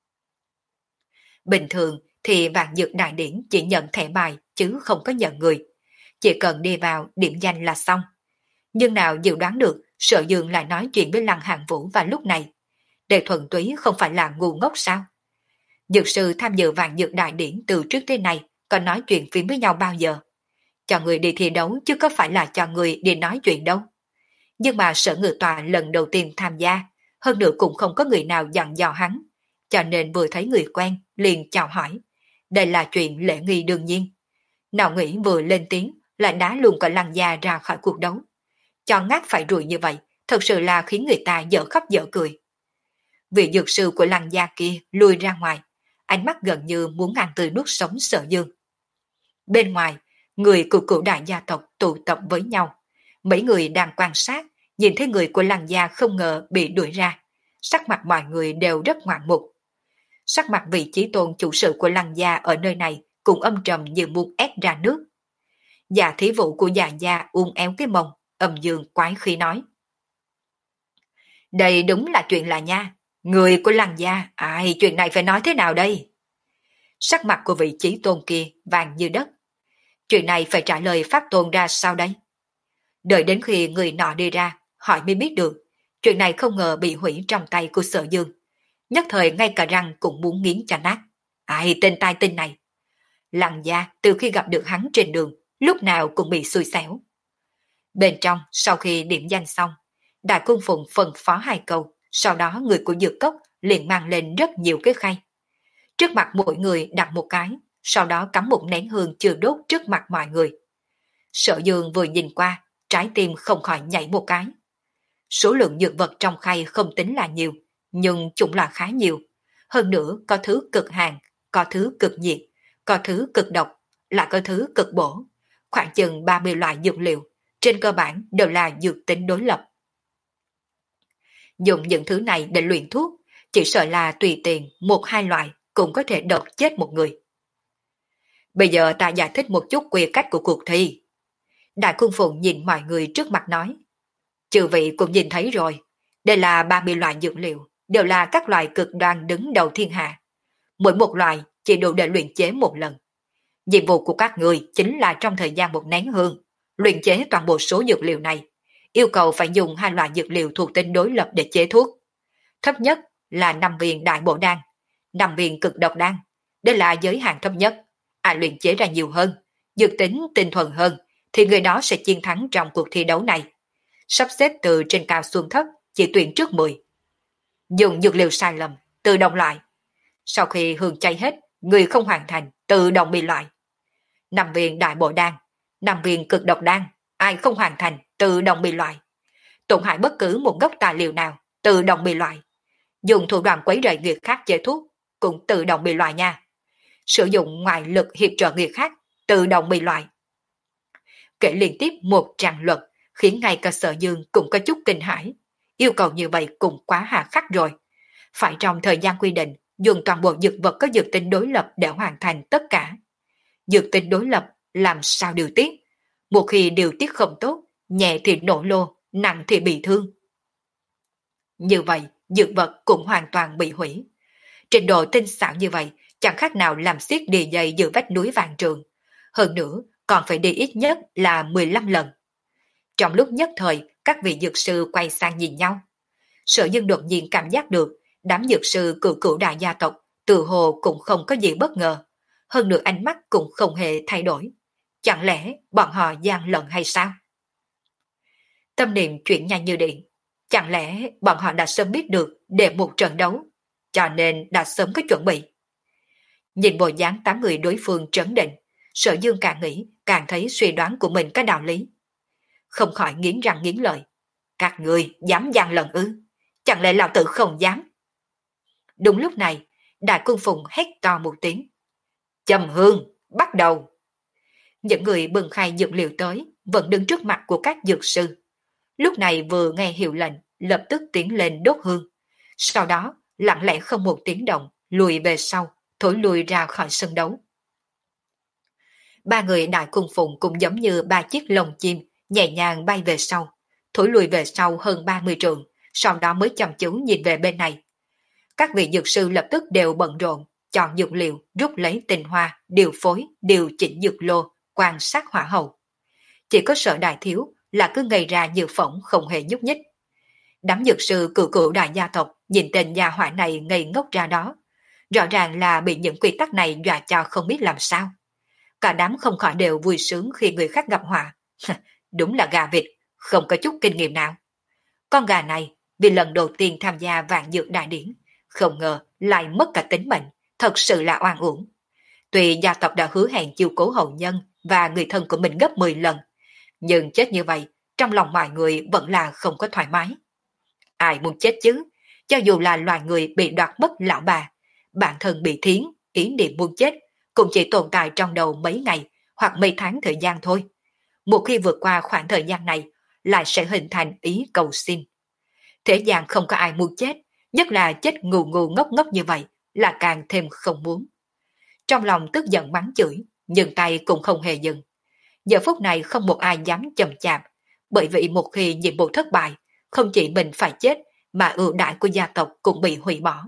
Bình thường thì vạn dược đại điển chỉ nhận thẻ bài chứ không có nhận người, chỉ cần đi vào điểm danh là xong. Nhưng nào dự đoán được Sở Dương lại nói chuyện với Lăng Hàng Vũ vào lúc này. Đệ Thuần Túy không phải là ngu ngốc sao? Dược sư tham dự vạn dược đại điển từ trước tới nay còn nói chuyện phím với nhau bao giờ? Cho người đi thi đấu chứ có phải là cho người đi nói chuyện đâu. Nhưng mà Sở Ngự Tọa lần đầu tiên tham gia, hơn nữa cũng không có người nào dặn dò hắn, cho nên vừa thấy người quen liền chào hỏi. Đây là chuyện lễ nghi đương nhiên. Nào nghĩ vừa lên tiếng lại đá luôn cả Lăng gia ra khỏi cuộc đấu. Cho ngát phải rùi như vậy, thật sự là khiến người ta dở khóc dở cười. Vị dược sư của Lăng gia kia lùi ra ngoài, ánh mắt gần như muốn ăn tươi nuốt sống Sở Dương. Bên ngoài, người của cửu đại gia tộc tụ tập với nhau. Mấy người đang quan sát, nhìn thấy người của Lăng gia không ngờ bị đuổi ra. Sắc mặt mọi người đều rất ngoạn mục. Sắc mặt vị chí tôn chủ sự của Lăng gia ở nơi này cũng âm trầm như muốn ép ra nước. Dạ thí vụ của dạ gia uốn éo cái mông, âm dương quái khí nói. Đây đúng là chuyện là nha. Người của Lăng gia, ai chuyện này phải nói thế nào đây? Sắc mặt của vị chí tôn kia vàng như đất. Chuyện này phải trả lời pháp tôn ra sao đây? Đợi đến khi người nọ đi ra, hỏi mới biết được. Chuyện này không ngờ bị hủy trong tay của Sở Dương. Nhất thời ngay cả răng cũng muốn nghiến cho nát. Ai tên tai tinh này? Lăng gia từ khi gặp được hắn trên đường, lúc nào cũng bị xui xẻo. Bên trong, sau khi điểm danh xong, Đại Cung Phụng phân phó hai câu, sau đó người của dược cốc liền mang lên rất nhiều cái khay. Trước mặt mỗi người đặt một cái, sau đó cắm một nén hương chưa đốt trước mặt mọi người. Sở Dương vừa nhìn qua, trái tim không khỏi nhảy một cái. Số lượng dược vật trong khay không tính là nhiều, nhưng chúng là khá nhiều. Hơn nữa có thứ cực hàn, có thứ cực nhiệt, có thứ cực độc, lại có thứ cực bổ. Khoảng chừng ba mươi loại dược liệu, trên cơ bản đều là dược tính đối lập. Dùng những thứ này để luyện thuốc, chỉ sợ là tùy tiện một hai loại cũng có thể độc chết một người. Bây giờ ta giải thích một chút quy cách của cuộc thi. Đại Cung Phụng nhìn mọi người trước mặt nói. Chư vị cũng nhìn thấy rồi, đây là ba mươi loại dược liệu, đều là các loại cực đoan đứng đầu thiên hạ. Mỗi một loại chỉ đủ để luyện chế một lần. Nhiệm vụ của các người chính là trong thời gian một nén hương, luyện chế toàn bộ số dược liệu này. Yêu cầu phải dùng hai loại dược liệu thuộc tính đối lập để chế thuốc. Thấp nhất là năm viên đại bổ đan, năm viên cực độc đan. Đây là giới hạn thấp nhất. Ai luyện chế ra nhiều hơn, dược tính tinh thuần hơn, thì người đó sẽ chiến thắng trong cuộc thi đấu này. Sắp xếp từ trên cao xuống thấp, chỉ tuyển trước mười. Dùng dược liệu sai lầm, tự động loại. Sau khi hương cháy hết, người không hoàn thành, tự động bị loại. Năm viên đại bổ đan, năm viên cực độc đan, ai không hoàn thành, tự động bị loại. Tổn hại bất cứ một gốc tài liệu nào, tự động bị loại. Dùng thủ đoạn quấy rầy người khác chế thuốc, cũng tự động bị loại nha. Sử dụng ngoại lực hiệp trợ người khác, tự động bị loại. Kể liên tiếp một tràng luật, khiến ngay cả Sở Dương cũng có chút kinh hãi. Yêu cầu như vậy cũng quá hà khắc rồi. Phải trong thời gian quy định, dùng toàn bộ dược vật có dược tính đối lập để hoàn thành tất cả. Dược tính đối lập làm sao điều tiết? Một khi điều tiết không tốt, nhẹ thì nổ lô, nặng thì bị thương. Như vậy, dược vật cũng hoàn toàn bị hủy. Trình độ tinh xảo như vậy chẳng khác nào làm xiết đi dây giữa vách núi vạn trường. Hơn nữa, còn phải đi ít nhất là mười lăm lần. Trong lúc nhất thời, các vị dược sư quay sang nhìn nhau. Sở Dương đột nhiên cảm giác được, đám dược sư cửu cửu đại gia tộc, từ hồ cũng không có gì bất ngờ. Hơn nữa ánh mắt cũng không hề thay đổi. Chẳng lẽ bọn họ gian lận hay sao? Tâm niệm chuyển nhanh như điện. Chẳng lẽ bọn họ đã sớm biết được để một trận đấu, cho nên đã sớm có chuẩn bị. Nhìn bộ dáng tám người đối phương trấn định, Sở Dương càng nghĩ, càng thấy suy đoán của mình có đạo lý. Không khỏi nghiến răng nghiến lợi. Các người dám gian lận ư? Chẳng lẽ lão tử không dám? Đúng lúc này, Đại Cung Phụng hét to một tiếng. Trầm Hương, bắt đầu! Những người bừng khai dược liệu tới, vẫn đứng trước mặt của các dược sư. Lúc này vừa nghe hiệu lệnh, lập tức tiến lên đốt hương. Sau đó, lặng lẽ không một tiếng động, lùi về sau, thổi lùi ra khỏi sân đấu. Ba người Đại Cung Phụng cũng giống như ba chiếc lồng chim, nhẹ nhàng bay về sau, thổi lùi về sau hơn ba mươi trượng, sau đó mới chăm chú nhìn về bên này. Các vị dược sư lập tức đều bận rộn, chọn dược liệu, rút lấy tinh hoa, điều phối, điều chỉnh dược lô, quan sát hỏa hậu. Chỉ có Sở Đại Thiếu là cứ ngây ra như phỏng không hề nhúc nhích. Đám dược sư cửu cửu đại gia tộc nhìn tên gia hỏa này ngây ngốc ra đó. Rõ ràng là bị những quy tắc này dọa cho không biết làm sao. Cả đám không khỏi đều vui sướng khi người khác gặp họa. Đúng là gà vịt, không có chút kinh nghiệm nào. Con gà này vì lần đầu tiên tham gia vạn dược đại điển, không ngờ lại mất cả tính mệnh, thật sự là oan uổng. Tuy gia tộc đã hứa hẹn chiêu cố hậu nhân và người thân của mình gấp mười lần, nhưng chết như vậy, trong lòng mọi người vẫn là không có thoải mái. Ai muốn chết chứ? Cho dù là loài người bị đoạt mất lão bà, bản thân bị thiến, ý niệm muốn chết, cũng chỉ tồn tại trong đầu mấy ngày hoặc mấy tháng thời gian thôi. Một khi vượt qua khoảng thời gian này, lại sẽ hình thành ý cầu xin. Thế gian không có ai muốn chết, nhất là chết ngu ngu ngốc ngốc như vậy, là càng thêm không muốn. Trong lòng tức giận mắng chửi, nhưng tay cũng không hề dừng. Giờ phút này không một ai dám chậm chạp, bởi vì một khi nhiệm vụ thất bại, không chỉ mình phải chết, mà ưu đãi của gia tộc cũng bị hủy bỏ.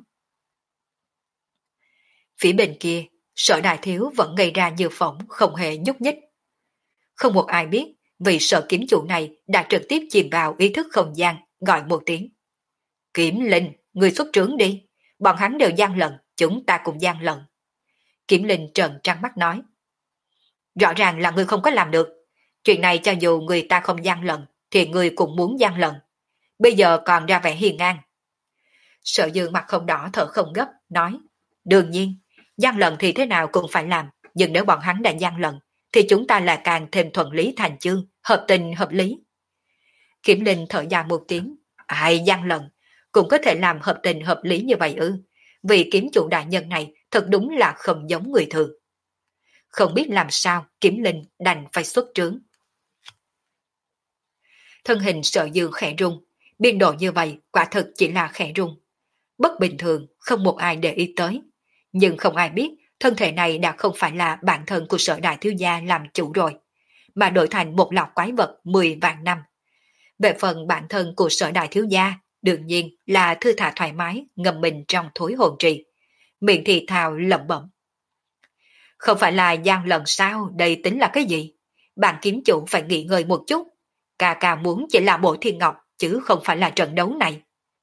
Phía bên kia, Sở Đại Thiếu vẫn ngây ra như phỏng, không hề nhúc nhích. Không một ai biết, vì Sở Kiếm Chủ này đã trực tiếp chìm vào ý thức không gian, gọi một tiếng. Kiếm Linh, người xuất trướng đi, bọn hắn đều gian lận, chúng ta cũng gian lận. Kiếm Linh trợn trắng mắt nói. Rõ ràng là người không có làm được. Chuyện này cho dù người ta không gian lận, thì người cũng muốn gian lận. Bây giờ còn ra vẻ hiền ngang. Sở Dương mặt không đỏ thở không gấp, nói. Đương nhiên, gian lận thì thế nào cũng phải làm, nhưng nếu bọn hắn đã gian lận, thì chúng ta là càng thêm thuận lý thành chương, hợp tình hợp lý. Kiếm Linh thở dài một tiếng. Ai gian lận, cũng có thể làm hợp tình hợp lý như vậy ư. Vì kiếm chủ đại nhân này thật đúng là không giống người thường. Không biết làm sao, Kiếm Linh đành phải xuất trướng. Thân hình Sở Dương khẽ rung, biên độ như vậy quả thực chỉ là khẽ rung. Bất bình thường, không một ai để ý tới. Nhưng không ai biết, thân thể này đã không phải là bản thân của Sở Đại Thiếu Gia làm chủ rồi, mà đổi thành một lọc quái vật mười vạn năm. Về phần bản thân của Sở Đại Thiếu Gia, đương nhiên là thư thả thoải mái, ngâm mình trong thối hồn trì. Miệng thì thào lẩm bẩm. Không phải là gian lận sao, đây tính là cái gì? Bạn kiếm chủ phải nghỉ ngơi một chút. Cà cà muốn chỉ là bộ thiên ngọc, chứ không phải là trận đấu này.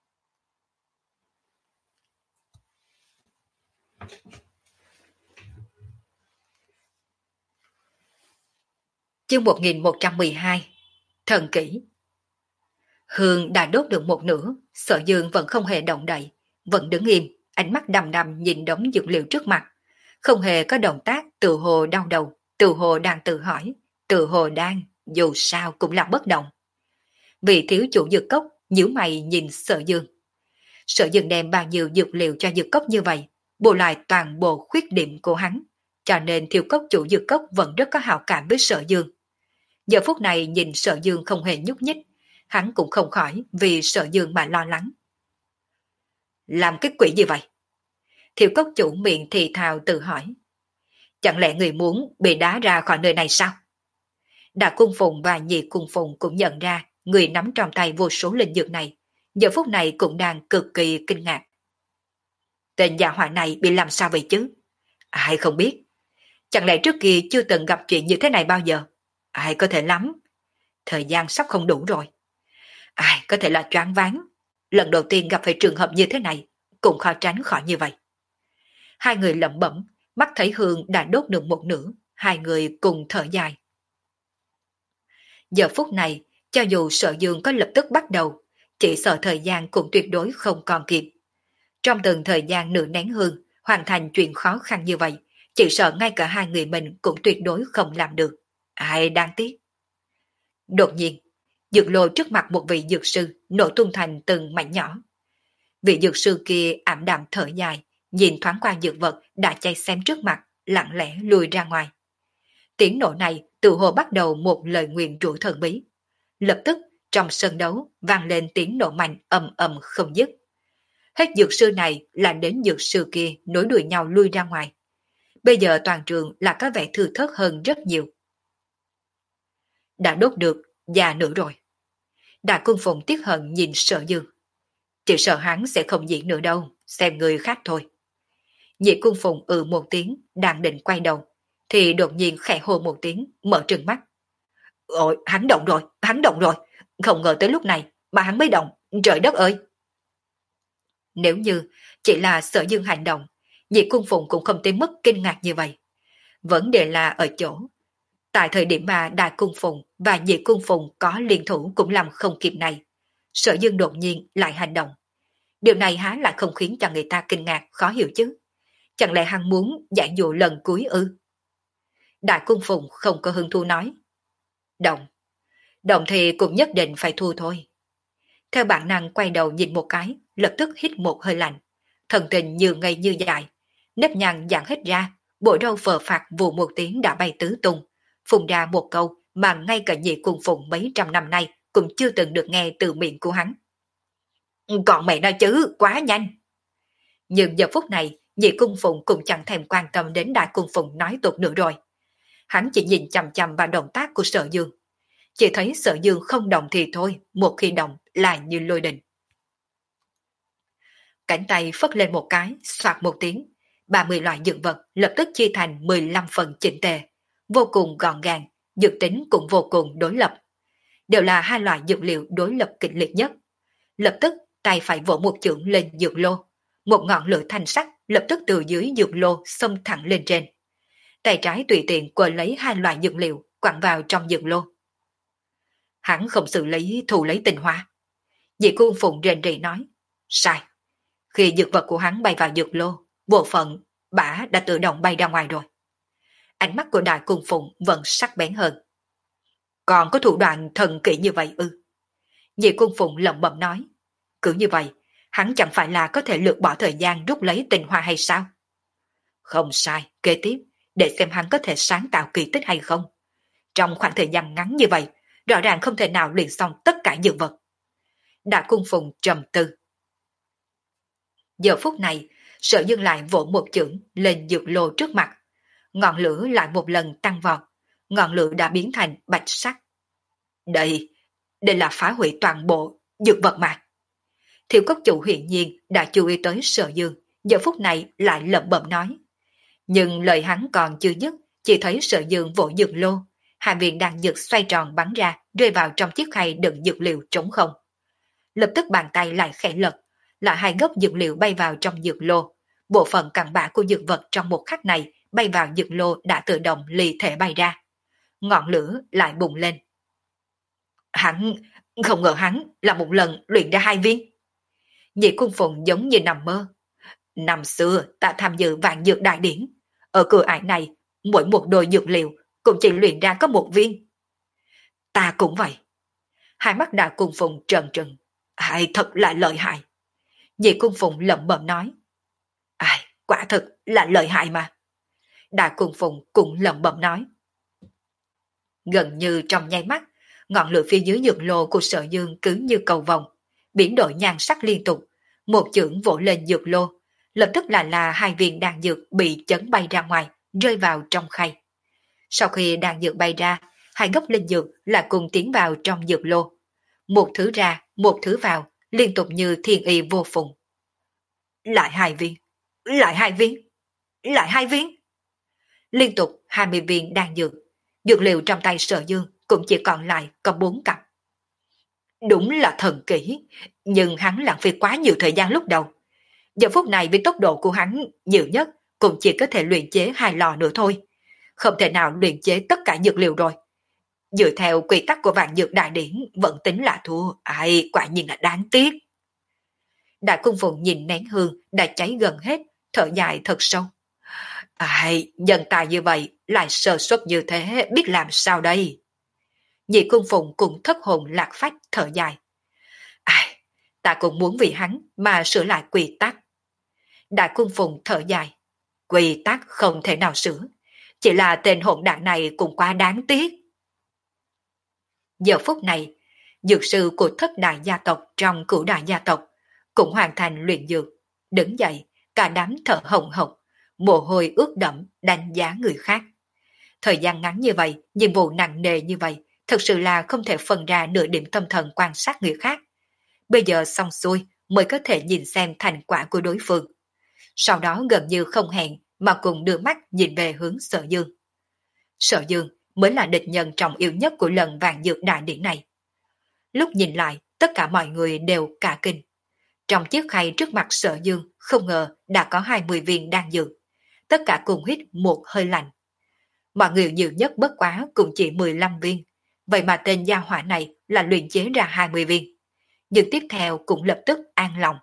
Chương một nghìn một trăm mười hai. Thần kỹ. Hương đã đốt được một nửa, Sở Dương vẫn không hề động đậy, vẫn đứng im, ánh mắt đăm đăm nhìn đống dược liệu trước mặt. Không hề có động tác tự hồ đau đầu, tự hồ đang tự hỏi, tự hồ đang, dù sao cũng là bất động. Vị thiếu chủ dược cốc nhíu mày nhìn Sở Dương. Sở Dương đem bao nhiêu dược liệu cho dược cốc như vậy, bù lại toàn bộ khuyết điểm của hắn, cho nên thiếu cốc chủ dược cốc vẫn rất có hảo cảm với Sở Dương. Giờ phút này nhìn Sở Dương không hề nhúc nhích, hắn cũng không khỏi vì Sở Dương mà lo lắng. Làm cái quỷ gì vậy? Thiếu cốc chủ miệng thì thào tự hỏi. Chẳng lẽ người muốn bị đá ra khỏi nơi này sao? Đại cung phụng và nhị cung phụng cũng nhận ra người nắm trong tay vô số linh dược này, giờ phút này cũng đang cực kỳ kinh ngạc. Tên gia hỏa này bị làm sao vậy chứ? Ai không biết. Chẳng lẽ trước kia chưa từng gặp chuyện như thế này bao giờ? Ai có thể lắm. Thời gian sắp không đủ rồi. Ai có thể là choáng váng. Lần đầu tiên gặp phải trường hợp như thế này, cũng khó tránh khỏi như vậy. Hai người lẩm bẩm, mắt thấy hương đã đốt được một nửa, hai người cùng thở dài. Giờ phút này, cho dù Sở Dương có lập tức bắt đầu, chỉ sợ thời gian cũng tuyệt đối không còn kịp. Trong từng thời gian nửa nén hương, hoàn thành chuyện khó khăn như vậy, chỉ sợ ngay cả hai người mình cũng tuyệt đối không làm được. Ai đáng tiếc. Đột nhiên, dược lô trước mặt một vị dược sư nổ tung thành từng mảnh nhỏ. Vị dược sư kia ảm đạm thở dài, nhìn thoáng qua dược vật đã cháy xém trước mặt, lặng lẽ lùi ra ngoài. Tiếng nổ này tự hồ bắt đầu một lời nguyền rủa thần bí. Lập tức, trong sân đấu vang lên tiếng nổ mạnh ầm ầm không dứt. Hết dược sư này là đến dược sư kia nối đuôi nhau lui ra ngoài. Bây giờ toàn trường là có vẻ thư thớt hơn rất nhiều. Đã đốt được, già nữa rồi. Đại Cung Phụng tiếc hận nhìn Sở Dương. Chỉ sợ hắn sẽ không diễn nữa đâu, xem người khác thôi. Nhị Cung Phụng ừ một tiếng, đang định quay đầu, thì đột nhiên khẽ hô một tiếng, mở trừng mắt. Ôi, hắn động rồi, hắn động rồi. Không ngờ tới lúc này mà hắn mới động, trời đất ơi. Nếu như chỉ là Sở Dương hành động, Nhị Cung Phụng cũng không tới mức kinh ngạc như vậy. Vấn đề là ở chỗ. Tại thời điểm mà Đại Cung Phụng và Nhị Cung Phụng có liên thủ cũng làm không kịp này, Sở Dương đột nhiên lại hành động. Điều này há lại không khiến cho người ta kinh ngạc, khó hiểu chứ. Chẳng lẽ hắn muốn giải dụ lần cuối ư? Đại Cung Phụng không có hứng thú nói. Động. Động thì cũng nhất định phải thu thôi. Theo bản năng quay đầu nhìn một cái, lập tức hít một hơi lạnh. Thần tình như ngây như dại. Nếp nhăn giãn hết ra, bộ râu phờ phạc vụ một tiếng đã bay tứ tung. Phùng ra một câu mà ngay cả Nhị Cung Phụng mấy trăm năm nay cũng chưa từng được nghe từ miệng của hắn. Còn mẹ nói chứ, quá nhanh. Nhưng giờ phút này, Nhị Cung Phụng cũng chẳng thèm quan tâm đến Đại Cung Phụng nói tục nữa rồi. Hắn chỉ nhìn chằm chằm vào động tác của Sở Dương. Chỉ thấy Sở Dương không động thì thôi, một khi động là như lôi đình. Cánh tay phất lên một cái, xoạt một tiếng, ba mươi loại dược vật lập tức chia thành mười lăm phần chỉnh tề, vô cùng gọn gàng, dược tính cũng vô cùng đối lập. Đều là hai loại dược liệu đối lập kịch liệt nhất. Lập tức tay phải vỗ một chưởng lên dược lô, một ngọn lửa thanh sắc lập tức từ dưới dược lô xông thẳng lên trên. Tay trái tùy tiện quơ lấy hai loại dược liệu quẳng vào trong dược lô. Hắn không xử lý thu lấy tinh hoa. Nhị Cung Phụng rền rỉ nói, sai. Khi dược vật của hắn bay vào dược lô, bộ phận bả đã tự động bay ra ngoài rồi. Ánh mắt của Đại Cung Phụng vẫn sắc bén hơn. Còn có thủ đoạn thần kỹ như vậy ư? Nhị Cung Phụng lẩm bẩm nói, cứ như vậy, hắn chẳng phải là có thể lược bỏ thời gian rút lấy tinh hoa hay sao? Không sai, kế tiếp, để xem hắn có thể sáng tạo kỳ tích hay không. Trong khoảng thời gian ngắn như vậy, rõ ràng không thể nào luyện xong tất cả dược vật. Đại Cung Phụng trầm tư. Giờ phút này, Sở Dương lại vỗ một chưởng lên dược lô trước mặt. Ngọn lửa lại một lần tăng vọt, ngọn lửa đã biến thành bạch sắc. Đây, đây là phá hủy toàn bộ dược vật mà. Thiệu Cốc Chủ hiển nhiên đã chú ý tới Sở Dương, giờ phút này lại lẩm bẩm nói. Nhưng lời hắn còn chưa dứt, chỉ thấy Sở Dương vỗ dược lô, hai viên đan dược xoay tròn bắn ra, rơi vào trong chiếc khay đựng dược liệu trống không. Lập tức bàn tay lại khẽ lật, là hai gốc dược liệu bay vào trong dược lô. Bộ phận cặn bã của dược vật trong một khắc này bay vào dược lô đã tự động ly thể bay ra. Ngọn lửa lại bùng lên. Hắn, không ngờ hắn là một lần luyện ra hai viên. Nhị Cung Phụng giống như nằm mơ. Năm xưa ta tham dự vạn dược đại điển. Ở cửa ải này, mỗi một đôi dược liệu cũng chỉ luyện ra có một viên. Ta cũng vậy. Hai mắt Đại Cung Phụng trợn trừng. Ai thật là lợi hại. Nhị Cung Phụng lẩm bẩm nói. Ai, quả thực là lợi hại mà. Đại Cung Phụng cũng lẩm bẩm nói. Gần như trong nháy mắt, ngọn lửa phía dưới dược lô của Sở Dương cứ như cầu vồng, biến đổi nhan sắc liên tục, một chưởng vỗ lên dược lô, lập tức là là hai viên đan dược bị chấn bay ra ngoài, rơi vào trong khay. Sau khi đan dược bay ra, hai gốc linh dược lại cùng tiến vào trong dược lô. Một thứ ra, một thứ vào, liên tục như thiên y vô phùng. Lại hai viên, lại hai viên, lại hai viên. Liên tục hai mươi viên đan dược, dược liệu trong tay Sở Dương cũng chỉ còn lại có bốn cặp. Đúng là thần kỹ, nhưng hắn lãng phí quá nhiều thời gian lúc đầu. Giờ phút này với tốc độ của hắn nhiều nhất cũng chỉ có thể luyện chế hai lò nữa thôi. Không thể nào luyện chế tất cả dược liệu rồi. Dựa theo quy tắc của vạn dược đại điển vẫn tính là thua. Ai, quả nhiên là đáng tiếc. Đại cung phụng nhìn nén hương đã cháy gần hết, thở dài thật sâu. Ai, nhân tài như vậy, lại sơ suất như thế, biết làm sao đây? Nhị cung phụng cũng thất hồn lạc phách thở dài. Ai, ta cũng muốn vì hắn mà sửa lại quy tắc. Đại cung phụng thở dài. Quy tắc không thể nào sửa, chỉ là tên hỗn đản này cũng quá đáng tiếc. Giờ phút này, dược sư của thất đại gia tộc trong cửu đại gia tộc cũng hoàn thành luyện dược, đứng dậy, cả đám thở hồng hộc, mồ hôi ướt đẫm đánh giá người khác. Thời gian ngắn như vậy, nhiệm vụ nặng nề như vậy, thật sự là không thể phân ra nửa điểm tâm thần quan sát người khác. Bây giờ xong xuôi mới có thể nhìn xem thành quả của đối phương. Sau đó gần như không hẹn mà cùng đưa mắt nhìn về hướng Sở Dương. Sở Dương mới là địch nhân trọng yếu nhất của lần vạn dược đại điển này. Lúc nhìn lại, tất cả mọi người đều cả kinh. Trong chiếc khay trước mặt Sở Dương không ngờ đã có hai mươi viên đan dược. Tất cả cùng hít một hơi lạnh. Mọi người nhiều nhất bất quá cũng chỉ mười lăm viên. Vậy mà tên gia hỏa này là luyện chế ra hai mươi viên. Nhưng tiếp theo cũng lập tức an lòng.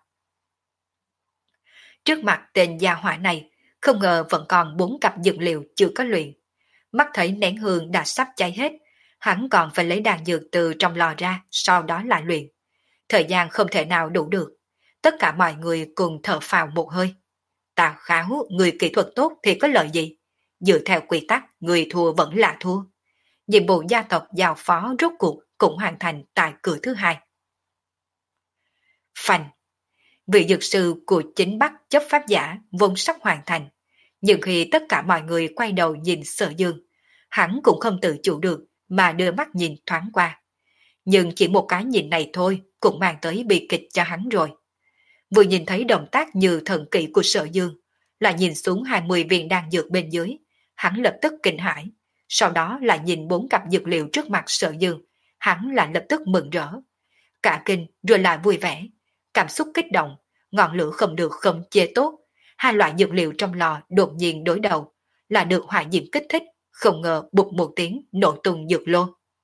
Trước mặt tên gia hỏa này, không ngờ vẫn còn bốn cặp dược liệu chưa có luyện. Mắt thấy nén hương đã sắp cháy hết, hắn còn phải lấy đan dược từ trong lò ra, sau đó lại luyện. Thời gian không thể nào đủ được. Tất cả mọi người cùng thở phào một hơi. Tào Kháo, người kỹ thuật tốt thì có lợi gì? Dựa theo quy tắc, người thua vẫn là thua. Nhiệm vụ gia tộc giao phó rốt cuộc cũng hoàn thành tại cửa thứ hai. Phanh. Vị dược sư của chính Bắc chấp pháp giả vốn sắp hoàn thành. Nhưng khi tất cả mọi người quay đầu nhìn Sở Dương, hắn cũng không tự chủ được mà đưa mắt nhìn thoáng qua. Nhưng chỉ một cái nhìn này thôi cũng mang tới bi kịch cho hắn rồi. Vừa nhìn thấy động tác như thần kỹ của Sở Dương, là nhìn xuống hai mươi viên đan dược bên dưới, hắn lập tức kinh hãi. Sau đó là nhìn bốn cặp dược liệu trước mặt Sở Dương, hắn lại lập tức mừng rỡ. Cả kinh rồi lại vui vẻ, cảm xúc kích động, ngọn lửa không được không chế tốt. Hai loại dược liệu trong lò đột nhiên đối đầu, là được hỏa diễm kích thích, không ngờ bụt một tiếng nổ tung dược lô.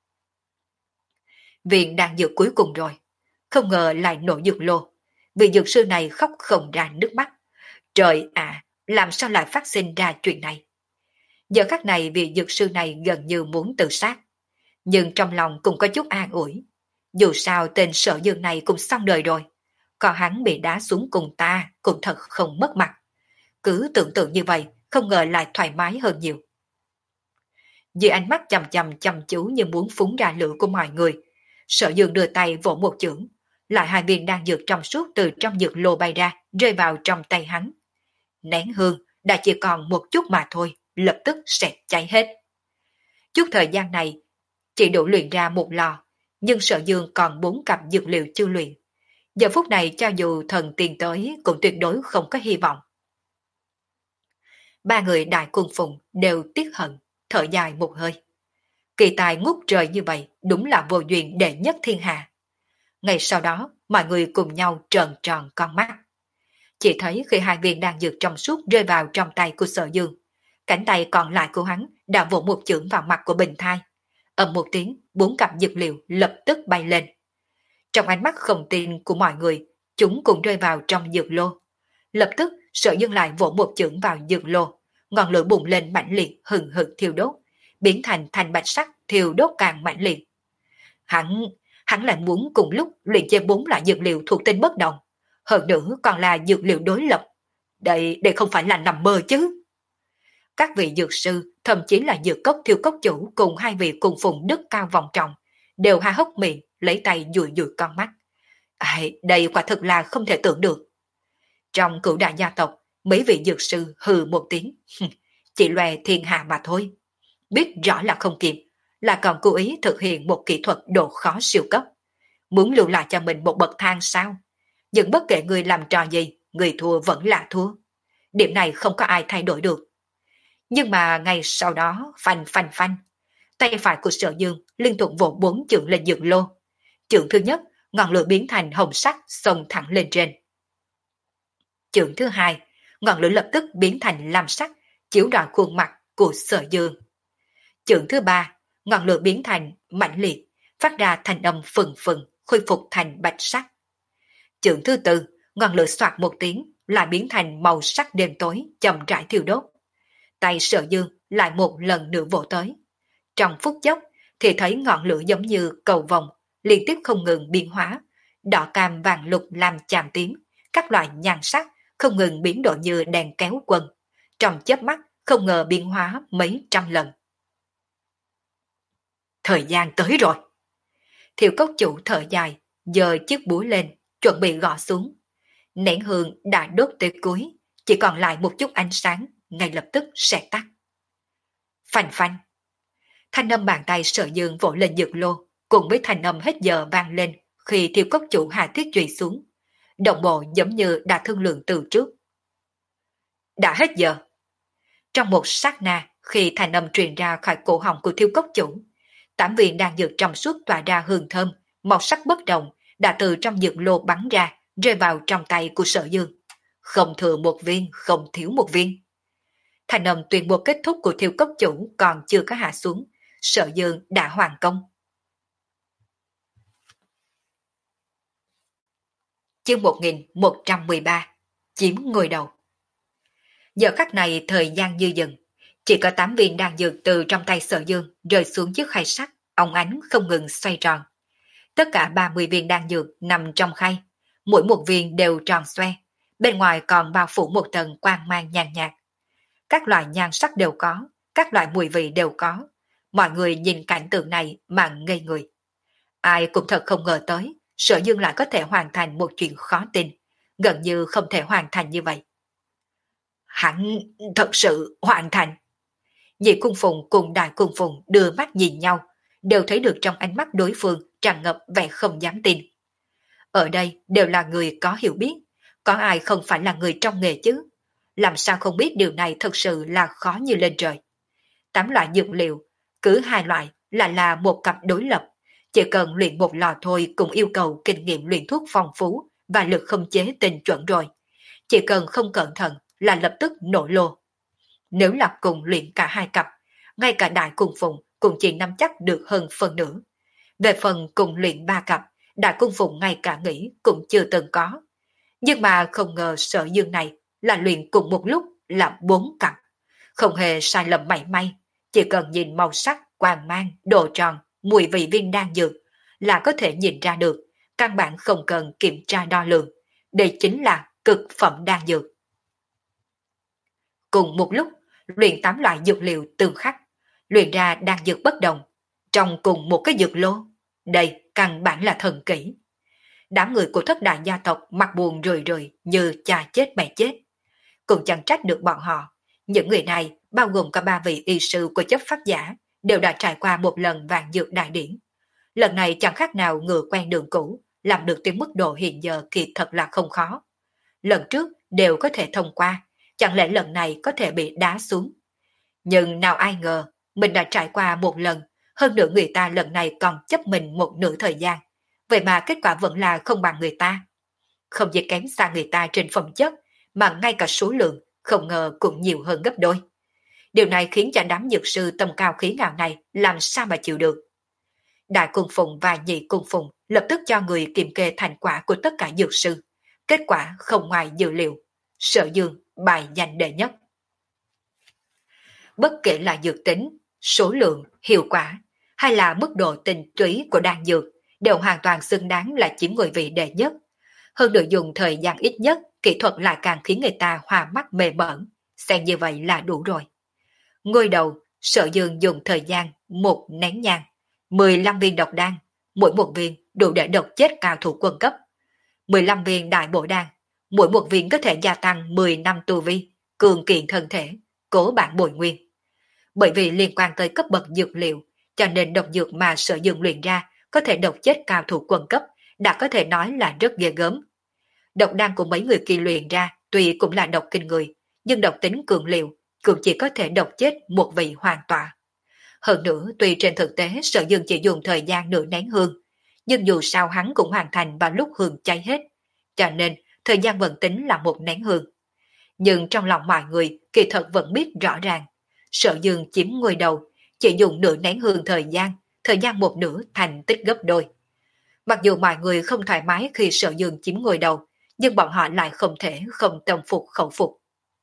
Viên đan dược cuối cùng rồi, không ngờ lại nổ dược lô. Vị dược sư này khóc không ra nước mắt. Trời ạ, làm sao lại phát sinh ra chuyện này? Giờ khắc này vị dược sư này gần như muốn tự sát. Nhưng trong lòng cũng có chút an ủi. Dù sao tên Sở Dương này cũng xong đời rồi. Còn hắn bị đá xuống cùng ta cũng thật không mất mặt. Cứ tưởng tượng như vậy, không ngờ lại thoải mái hơn nhiều. Dưới ánh mắt chầm chầm chăm chú như muốn phúng ra lửa của mọi người, Sở Dương đưa tay vỗ một chưởng, lại hai viên đan dược trong suốt từ trong dược lô bay ra, rơi vào trong tay hắn. Nén hương đã chỉ còn một chút mà thôi, lập tức sẽ cháy hết. Chút thời gian này chỉ đủ luyện ra một lò, nhưng Sở Dương còn bốn cặp dược liệu chưa luyện. Giờ phút này cho dù thần tiên tới cũng tuyệt đối không có hy vọng. Ba người đại cung phụng đều tiếc hận, thở dài một hơi. Kỳ tài ngút trời như vậy đúng là vô duyên đệ nhất thiên hạ. Ngày sau đó, mọi người cùng nhau trợn tròn con mắt. Chỉ thấy khi hai viên đan dược trong suốt rơi vào trong tay của Sở Dương, cánh tay còn lại của hắn đã vỗ một chưởng vào mặt của Bình Thai. Ầm một tiếng, bốn cặp dược liệu lập tức bay lên. Trong ánh mắt không tin của mọi người, chúng cũng rơi vào trong dược lô. Lập tức, Sở Dương lại vỗ một chưởng vào dược lô, ngọn lửa bùng lên mãnh liệt hừng hực thiêu đốt, biến thành thanh bạch sắc thiêu đốt càng mãnh liệt. Hắn, hắn lại muốn cùng lúc luyện chế bốn loại dược liệu thuộc tính bất đồng, hơn nữa còn là dược liệu đối lập. Đây, đây không phải là nằm mơ chứ. Các vị dược sư, thậm chí là dược cốc thiêu cốc chủ cùng hai vị cùng phụng đức cao vọng trọng, đều há hốc miệng, lấy tay dụi dụi con mắt. Ai, đây quả thực là không thể tưởng được. Trong cửu đại gia tộc, mấy vị dược sư hừ một tiếng, chỉ loè thiên hạ mà thôi. Biết rõ là không kịp, là còn cố ý thực hiện một kỹ thuật độ khó siêu cấp. Muốn lưu lại cho mình một bậc thang sao? Nhưng bất kể người làm trò gì, người thua vẫn là thua. Điểm này không có ai thay đổi được. Nhưng mà ngay sau đó, phanh phanh phanh, tay phải của Sở Dương liên tục vỗ bốn chưởng lên dược lô. Chưởng thứ nhất, ngọn lửa biến thành hồng sắc xông thẳng lên trên. Chưởng thứ hai, ngọn lửa lập tức biến thành lam sắc, chiếu rọi khuôn mặt của Sở Dương. Chưởng thứ ba, ngọn lửa biến thành mãnh liệt, phát ra thành âm phừng phừng, khôi phục thành bạch sắc. Chưởng thứ tư, ngọn lửa xoạt một tiếng, lại biến thành màu sắc đêm tối, chậm rãi thiêu đốt. Tay Sở Dương lại một lần nữa vỗ tới. Trong phút chốc, thì thấy ngọn lửa giống như cầu vồng, liên tiếp không ngừng biến hóa, đỏ cam vàng lục làm chàm tím, các loại nhan sắc không ngừng biến đổi như đèn kéo quân. Trong chớp mắt, không ngờ biến hóa mấy trăm lần. Thời gian tới rồi. Thiệu cốc chủ thở dài, giơ chiếc búa lên, chuẩn bị gõ xuống. Nén hương đã đốt tới cuối, chỉ còn lại một chút ánh sáng, ngay lập tức sẽ tắt. Phanh phanh. Thanh âm bàn tay Sở Dương vỗ lên dược lô, cùng với thanh âm hết giờ vang lên khi thiêu cốc chủ hạ thiết trùy xuống. Đồng bộ giống như đã thương lượng từ trước. Đã hết giờ. Trong một sát na, khi thanh âm truyền ra khỏi cổ họng của thiêu cốc chủ, tám viên đang dược trong suốt tỏa ra hương thơm, màu sắc bất đồng, đã từ trong dược lô bắn ra, rơi vào trong tay của Sở Dương. Không thừa một viên, không thiếu một viên. Thanh âm tuyên bố kết thúc của thiêu cốc chủ còn chưa có hạ xuống, Sở Dương đã hoàn công. Chương một nghìn một trăm mười ba, chiếm ngôi đầu. Giờ khắc này thời gian dư dừng, chỉ có tám viên đan dược từ trong tay Sở Dương rơi xuống chiếc khay sắt, óng ánh không ngừng xoay tròn. Tất cả ba mươi viên đan dược nằm trong khay, mỗi một viên đều tròn xoe, bên ngoài còn bao phủ một tầng quang mang nhàn nhạt. Các loại nhan sắc đều có, các loại mùi vị đều có. Mọi người nhìn cảnh tượng này mà ngây người. Ai cũng thật không ngờ tới, Sở Dương lại có thể hoàn thành một chuyện khó tin, gần như không thể hoàn thành như vậy. Hắn thật sự hoàn thành. Nhị cung phụng cùng đại cung phụng đưa mắt nhìn nhau, đều thấy được trong ánh mắt đối phương tràn ngập vẻ không dám tin. Ở đây đều là người có hiểu biết, có ai không phải là người trong nghề chứ? Làm sao không biết điều này thật sự là khó như lên trời. Tám loại dược liệu, cứ hai loại là là một cặp đối lập, chỉ cần luyện một lò thôi cũng yêu cầu kinh nghiệm luyện thuốc phong phú và lực không chế tinh chuẩn rồi. Chỉ cần không cẩn thận là lập tức nổ lô. Nếu là cùng luyện cả hai cặp, ngay cả đại cung phụng cũng chỉ nắm chắc được hơn phần nửa. Về phần cùng luyện ba cặp, đại cung phụng ngay cả nghĩ cũng chưa từng có. Nhưng mà không ngờ Sở Dương này là luyện cùng một lúc là bốn cặp. Không hề sai lầm mảy may, chỉ cần nhìn màu sắc, quang mang, độ tròn, mùi vị viên đan dược là có thể nhìn ra được, căn bản không cần kiểm tra đo lường. Đây chính là cực phẩm đan dược. Cùng một lúc, luyện tám loại dược liệu tương khắc, luyện ra đan dược bất đồng, trong cùng một cái dược lô. Đây căn bản là thần kỹ. Đám người của thất đại gia tộc mặt buồn rười rười như cha chết mẹ chết. Cũng chẳng trách được bọn họ. Những người này, bao gồm cả ba vị y sư của chấp pháp giả, đều đã trải qua một lần vạn dược đại điển. Lần này chẳng khác nào ngựa quen đường cũ, làm được tới mức độ hiện giờ thì thật là không khó. Lần trước đều có thể thông qua, chẳng lẽ lần này có thể bị đá xuống. Nhưng nào ai ngờ, mình đã trải qua một lần, hơn nữa người ta lần này còn chấp mình một nửa thời gian. Vậy mà kết quả vẫn là không bằng người ta. Không chỉ kém xa người ta trên phẩm chất, mà ngay cả số lượng không ngờ cũng nhiều hơn gấp đôi. Điều này khiến cho đám dược sư tầm cao khí ngạo này làm sao mà chịu được. Đại cung phụng và nhị cung phụng lập tức cho người kiểm kê thành quả của tất cả dược sư. Kết quả không ngoài dự liệu. Sở Dương bài danh đệ nhất. Bất kể là dược tính, số lượng, hiệu quả hay là mức độ tinh túy của đan dược đều hoàn toàn xứng đáng là chiếm ngôi vị đệ nhất. Hơn nữa dùng thời gian ít nhất, kỹ thuật lại càng khiến người ta hoa mắt mê mẩn. Xem như vậy là đủ rồi. Ngôi đầu, Sở Dương dùng thời gian một nén nhang, mười lăm viên độc đan, mỗi một viên đủ để độc chết cao thủ quân cấp. mười lăm viên đại bổ đan, mỗi một viên có thể gia tăng mười năm tu vi, cường kiện thân thể, cố bản bồi nguyên. Bởi vì liên quan tới cấp bậc dược liệu, cho nên độc dược mà Sở Dương luyện ra có thể độc chết cao thủ quân cấp, đã có thể nói là rất ghê gớm. Độc đan của mấy người kỳ luyện ra tuy cũng là độc kinh người, nhưng độc tính cường liều, cũng chỉ có thể độc chết một vị hoàn tọa. Hơn nữa, tuy trên thực tế Sở Dương chỉ dùng thời gian nửa nén hương, nhưng dù sao hắn cũng hoàn thành vào lúc hương cháy hết, cho nên thời gian vẫn tính là một nén hương. Nhưng trong lòng mọi người kỳ thật vẫn biết rõ ràng, Sở Dương chiếm ngôi đầu, chỉ dùng nửa nén hương thời gian, thời gian một nửa thành tích gấp đôi. Mặc dù mọi người không thoải mái khi Sở Dương chiếm ngôi đầu, nhưng bọn họ lại không thể không tâm phục khẩu phục.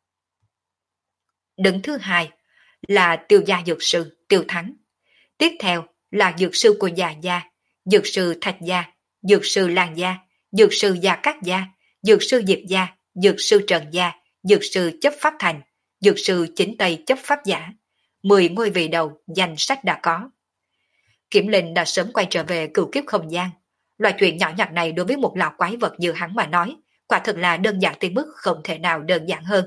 Đứng thứ hai là Tiêu gia dược sư Tiêu Thắng. Tiếp theo là dược sư của Già gia, dược sư Thạch gia, dược sư Lan gia, dược sư Gia Cát gia, dược sư Diệp gia, dược sư Trần gia, dược sư Chấp Pháp Thành, dược sư Chính Tây Chấp Pháp Giả. Mười ngôi vị đầu danh sách đã có. Kiểm Linh đã sớm quay trở về cửu kiếp không gian. Loại chuyện nhỏ nhặt này đối với một lão quái vật như hắn mà nói, quả thực là đơn giản tới mức không thể nào đơn giản hơn.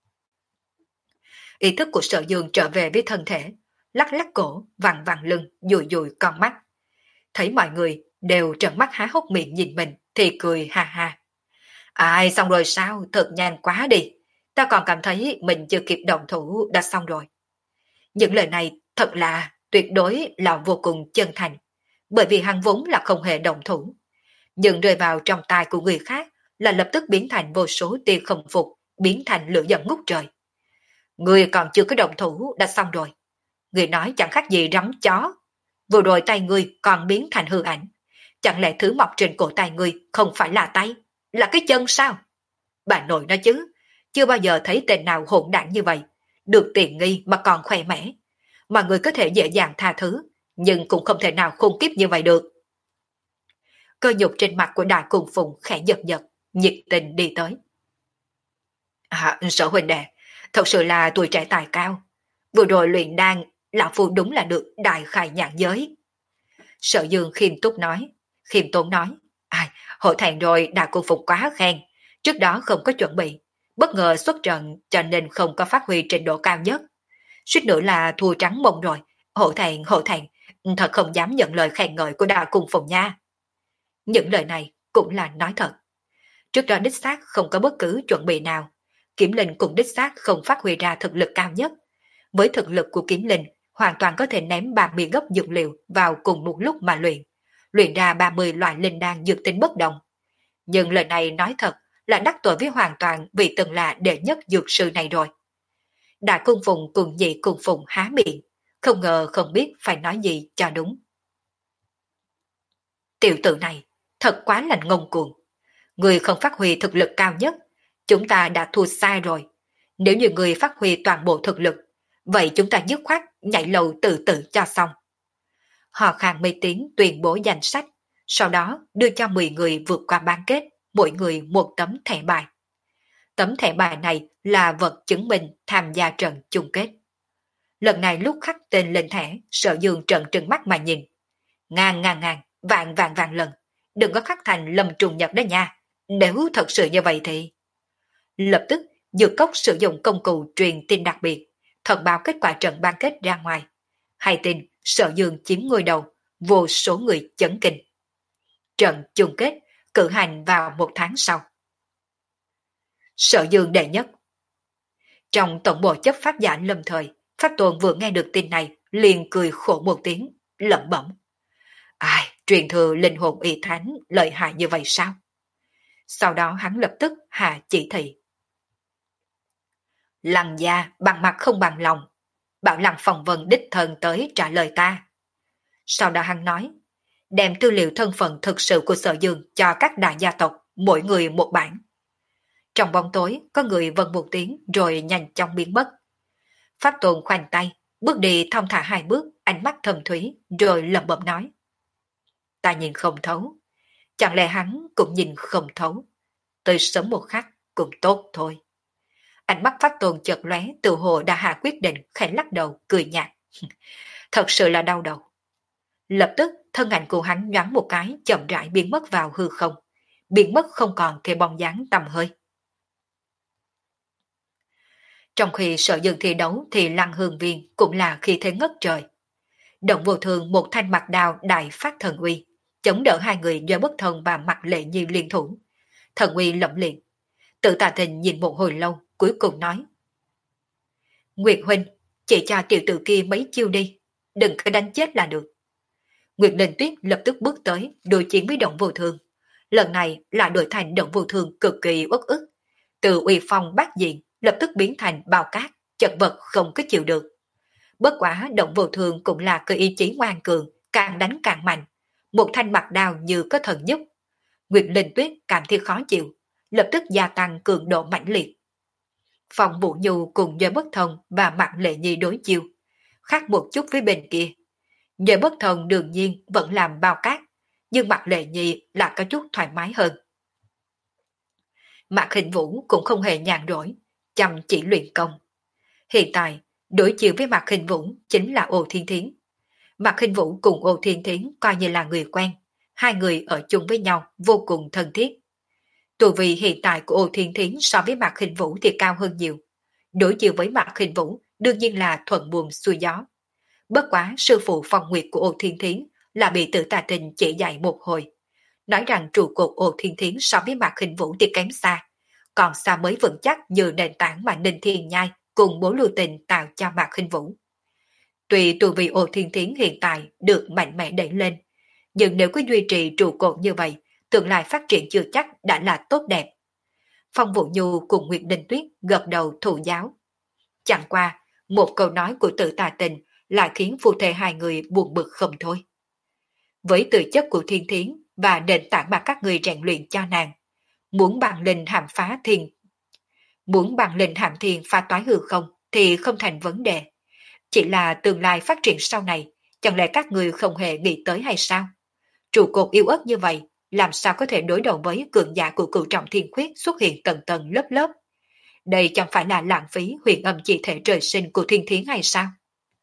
Ý thức của Sở Dương trở về với thân thể, lắc lắc cổ, vặn vặn lưng, dùi dùi con mắt. Thấy mọi người đều trợn mắt há hốc miệng nhìn mình thì cười ha ha. Ai xong rồi sao, thật nhanh quá đi. Ta còn cảm thấy mình chưa kịp động thủ đã xong rồi. Những lời này thật là tuyệt đối là vô cùng chân thành, bởi vì hắn vốn là không hề động thủ. Nhưng rơi vào trong tai của người khác là lập tức biến thành vô số tia không phục, biến thành lửa giận ngút trời. Người còn chưa có động thủ đã xong rồi. Người nói chẳng khác gì rắn chó. Vừa rồi tay người còn biến thành hư ảnh. Chẳng lẽ thứ mọc trên cổ tay người không phải là tay, là cái chân sao? Bà nội nói chứ, chưa bao giờ thấy tên nào hỗn đản như vậy. Được tiện nghi mà còn khoe mẽ. Mà người có thể dễ dàng tha thứ, nhưng cũng không thể nào khôn kiếp như vậy được. Cơ nhục trên mặt của Đại Cùng Phùng khẽ giật giật, nhiệt tình đi tới. À, Sở huynh đệ, thật sự là tuổi trẻ tài cao. Vừa rồi luyện đan, lão phu đúng là được đại khai nhãn giới. Sở Dương khiêm túc nói, khiêm tốn nói, ai, hội thẹn rồi Đại Cung Phùng quá khen, trước đó không có chuẩn bị, bất ngờ xuất trận cho nên không có phát huy trình độ cao nhất. Suýt nữa là thua trắng mông rồi, hộ thẹn, hộ thẹn, thật không dám nhận lời khen ngợi của Đại Cung Phùng nha. Những lời này cũng là nói thật. Trước đó đích xác không có bất cứ chuẩn bị nào, Kiểm Linh cũng đích xác không phát huy ra thực lực cao nhất. Với thực lực của Kiểm Linh, hoàn toàn có thể ném ba mươi gốc dược liệu vào cùng một lúc mà luyện, luyện ra ba mươi loại linh đan dược tính bất đồng. Nhưng lời này nói thật là đắc tội với hoàn toàn vì từng là đệ nhất dược sư này rồi. Đại Cung Phùng cùng nhị Cung Phùng há miệng, không ngờ không biết phải nói gì cho đúng. Tiểu tử này thật quá lành ngông cuồng. Người không phát huy thực lực cao nhất, chúng ta đã thua xa rồi. Nếu như người phát huy toàn bộ thực lực, vậy chúng ta dứt khoát nhảy lầu tự tử cho xong. Họ khang mấy tiếng tuyên bố danh sách, sau đó đưa cho mười người vượt qua bán kết, mỗi người một tấm thẻ bài. Tấm thẻ bài này là vật chứng minh tham gia trận chung kết. Lần này lúc khắc tên lên thẻ, Sở Dương trợn trừng mắt mà nhìn. Ngàn ngàn ngàn, vạn vạn vạn lần, đừng có khắc thành Lâm Trùng Nhật đó nha. Nếu thật sự như vậy thì... Lập tức, Dược Cốc sử dụng công cụ truyền tin đặc biệt, thông báo kết quả trận bán kết ra ngoài. Hay tin Sở Dương chiếm ngôi đầu, vô số người chấn kinh. Trận chung kết cử hành vào một tháng sau. Sở Dương đệ nhất. Trong tổng bộ chấp pháp giả lâm thời, Pháp Tôn vừa nghe được tin này, liền cười khổ một tiếng, lẩm bẩm. Ai, truyền thừa linh hồn y thánh lợi hại như vậy sao? Sau đó hắn lập tức hạ chỉ thị. Lăng gia bằng mặt không bằng lòng, bảo Lăng Phong Vân đích thân tới trả lời ta. Sau đó hắn nói, đem tư liệu thân phận thực sự của Sở Dương cho các đại gia tộc, mỗi người một bản. Trong bóng tối, có người vâng một tiếng rồi nhanh chóng biến mất. Pháp Tôn khoanh tay, bước đi thong thả hai bước, ánh mắt thầm thúy, rồi lẩm bẩm nói. Ta nhìn không thấu, chẳng lẽ hắn cũng nhìn không thấu. Tới sớm một khắc cũng tốt thôi. Ánh mắt Pháp Tôn chợt lóe, tự hồ đã hạ quyết định, khẽ lắc đầu, cười nhạt. Thật sự là đau đầu. Lập tức, thân ảnh của hắn nhoáng một cái, chậm rãi biến mất vào hư không. Biến mất không còn thêm bóng dáng tầm hơi. Trong khi Sở Dương thi đấu thì Lăng Hương Viên cũng là khi thế ngất trời. Động Vô Thường một thanh mặt đao đại phát thần uy, chống đỡ hai người do bất thần và mặt lệ nhi liên thủ. Thần uy lẫm liệt. Tự Tà Tình nhìn một hồi lâu, cuối cùng nói. Nguyệt huynh, chỉ cho tiểu tử kia mấy chiêu đi, đừng có đánh chết là được. Nguyệt Linh Tuyết lập tức bước tới, đối chiến với Động Vô Thường. Lần này là đổi thành Động Vô Thường cực kỳ uất ức. Từ uy phong bát diện, lập tức biến thành bao cát, chật vật không có chịu được. Bất quả Động Vô Thường cũng là cơ ý chí ngoan cường, càng đánh càng mạnh. Một thanh mặt đao như có thần giúp. Nguyệt Linh Tuyết cảm thấy khó chịu, lập tức gia tăng cường độ mãnh liệt. Phòng Vũ Nhu cùng Giới Bất Thông và Mạc Lệ Nhi đối chiêu, khác một chút với bên kia. Giới Bất Thông đương nhiên vẫn làm bao cát, nhưng Mạc Lệ Nhi là có chút thoải mái hơn. Mạc Hình Vũ cũng không hề nhàn rỗi, chăm chỉ luyện công. Hiện tại, đối chiêu với Mạc Hình Vũ chính là Ô Thiên Thiến. Mạc Hình Vũ cùng Ô Thiên Thiến coi như là người quen, hai người ở chung với nhau vô cùng thân thiết. Tu vi hiện tại của Ô Thiên Thiến so với Mạc Hình Vũ thì cao hơn nhiều. Đối chiêu với Mạc Hình Vũ đương nhiên là thuận buồm xuôi gió. Bất quá sư phụ Phong Nguyệt của Ô Thiên Thiến là bị Tự Tà Tình chỉ dạy một hồi. Nói rằng trụ cột Ô Thiên Thiến so với Mạc Hình Vũ thì kém xa, còn xa mới vững chắc như nền tảng mà Ninh Thiên Nhai cùng Bố Lưu Tình tạo cho Mạc Hình Vũ. Tuy tu vi Ô Thiên Thiến hiện tại được mạnh mẽ đẩy lên, nhưng nếu cứ duy trì trụ cột như vậy, tương lai phát triển chưa chắc đã là tốt đẹp. Phong Vũ Nhu cùng Nguyệt Linh Tuyết gật đầu thụ giáo. Chẳng qua, một câu nói của Tự Tà Tình lại khiến phu thê hai người buồn bực không thôi. Với tư chất của Thiên Thiến và nền tảng mà các người rèn luyện cho nàng, muốn bằng linh hàm phá thiên, muốn bằng linh hàm thiên phá toái hư không thì không thành vấn đề. Chỉ là tương lai phát triển sau này, chẳng lẽ các người không hề nghĩ tới hay sao? Trụ cột yếu ớt như vậy, làm sao có thể đối đầu với cường giả của cửu trọng thiên khuyết xuất hiện tầng tầng lớp lớp? Đây chẳng phải là lãng phí huyền âm chi thể trời sinh của Thiên Thiến hay sao?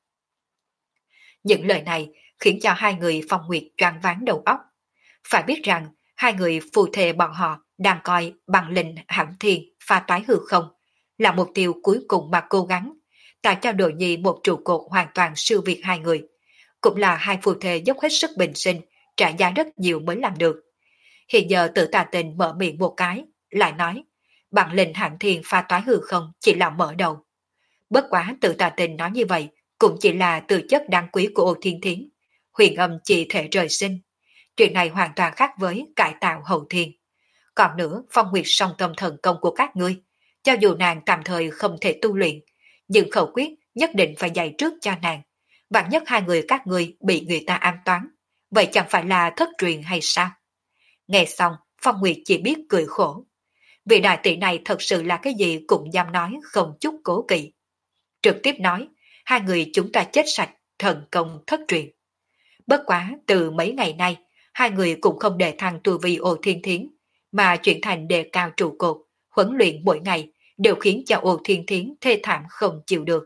Những lời này khiến cho hai người Phong Nguyệt choáng váng đầu óc. Phải biết rằng, hai người phù thề bọn họ đang coi bằng linh hãm thiên pha toái hư không là mục tiêu cuối cùng mà cố gắng, tạo cho đội nhi một trụ cột hoàn toàn siêu việt hai người. Cũng là hai phù thề dốc hết sức bình sinh, trả giá rất nhiều mới làm được. Hiện giờ Tự Tà Tình mở miệng một cái, lại nói, bằng linh hãm thiên pha toái hư không chỉ là mở đầu. Bất quá Tự Tà Tình nói như vậy, cũng chỉ là từ chất đáng quý của Ô Thiên Thiến, huyền âm chỉ thể trời sinh. Chuyện này hoàn toàn khác với cải tạo hậu thiên. Còn nữa, phong nguyệt song tâm thần công của các ngươi, cho dù nàng tạm thời không thể tu luyện, nhưng khẩu quyết nhất định phải dạy trước cho nàng. Vạn nhất hai người các ngươi bị người ta an toán, vậy chẳng phải là thất truyền hay sao? Nghe xong, Phong Nguyệt chỉ biết cười khổ. Vị đại tỷ này thật sự là cái gì cũng dám nói không chút cố kỵ. Trực tiếp nói, hai người chúng ta chết sạch, thần công thất truyền. Bất quá từ mấy ngày nay, hai người cũng không để thăng tu vi Ô Thiên Thiến, mà chuyển thành đề cao trụ cột, huấn luyện mỗi ngày, đều khiến cho Ô Thiên Thiến thê thảm không chịu được.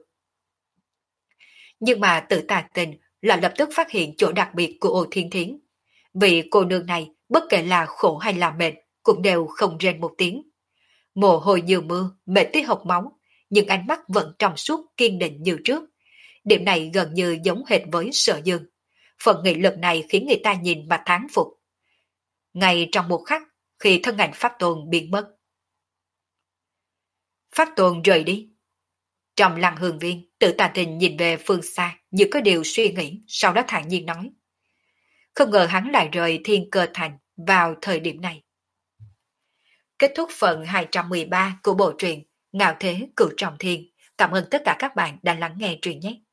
Nhưng mà Tự Tà Tình là lập tức phát hiện chỗ đặc biệt của Ô Thiên Thiến. Vì cô nương này, bất kể là khổ hay là mệt, cũng đều không rên một tiếng. Mồ hôi như mưa, mệt tới hộc máu, nhưng ánh mắt vẫn trong suốt kiên định như trước. Điểm này gần như giống hệt với Sở Dương. Phần nghị lực này khiến người ta nhìn mà thán phục. Ngay trong một khắc, khi thân ảnh Pháp Tôn biến mất. Pháp Tôn rời đi. Trong lăng hương viên, Tự Tà Tình nhìn về phương xa như có điều suy nghĩ, sau đó thản nhiên nói. Không ngờ hắn lại rời Thiên Cơ Thành vào thời điểm này. Kết thúc phần hai trăm mười ba của bộ truyện Ngạo Thế Cửu Trọng Thiên. Cảm ơn tất cả các bạn đã lắng nghe truyện nhé.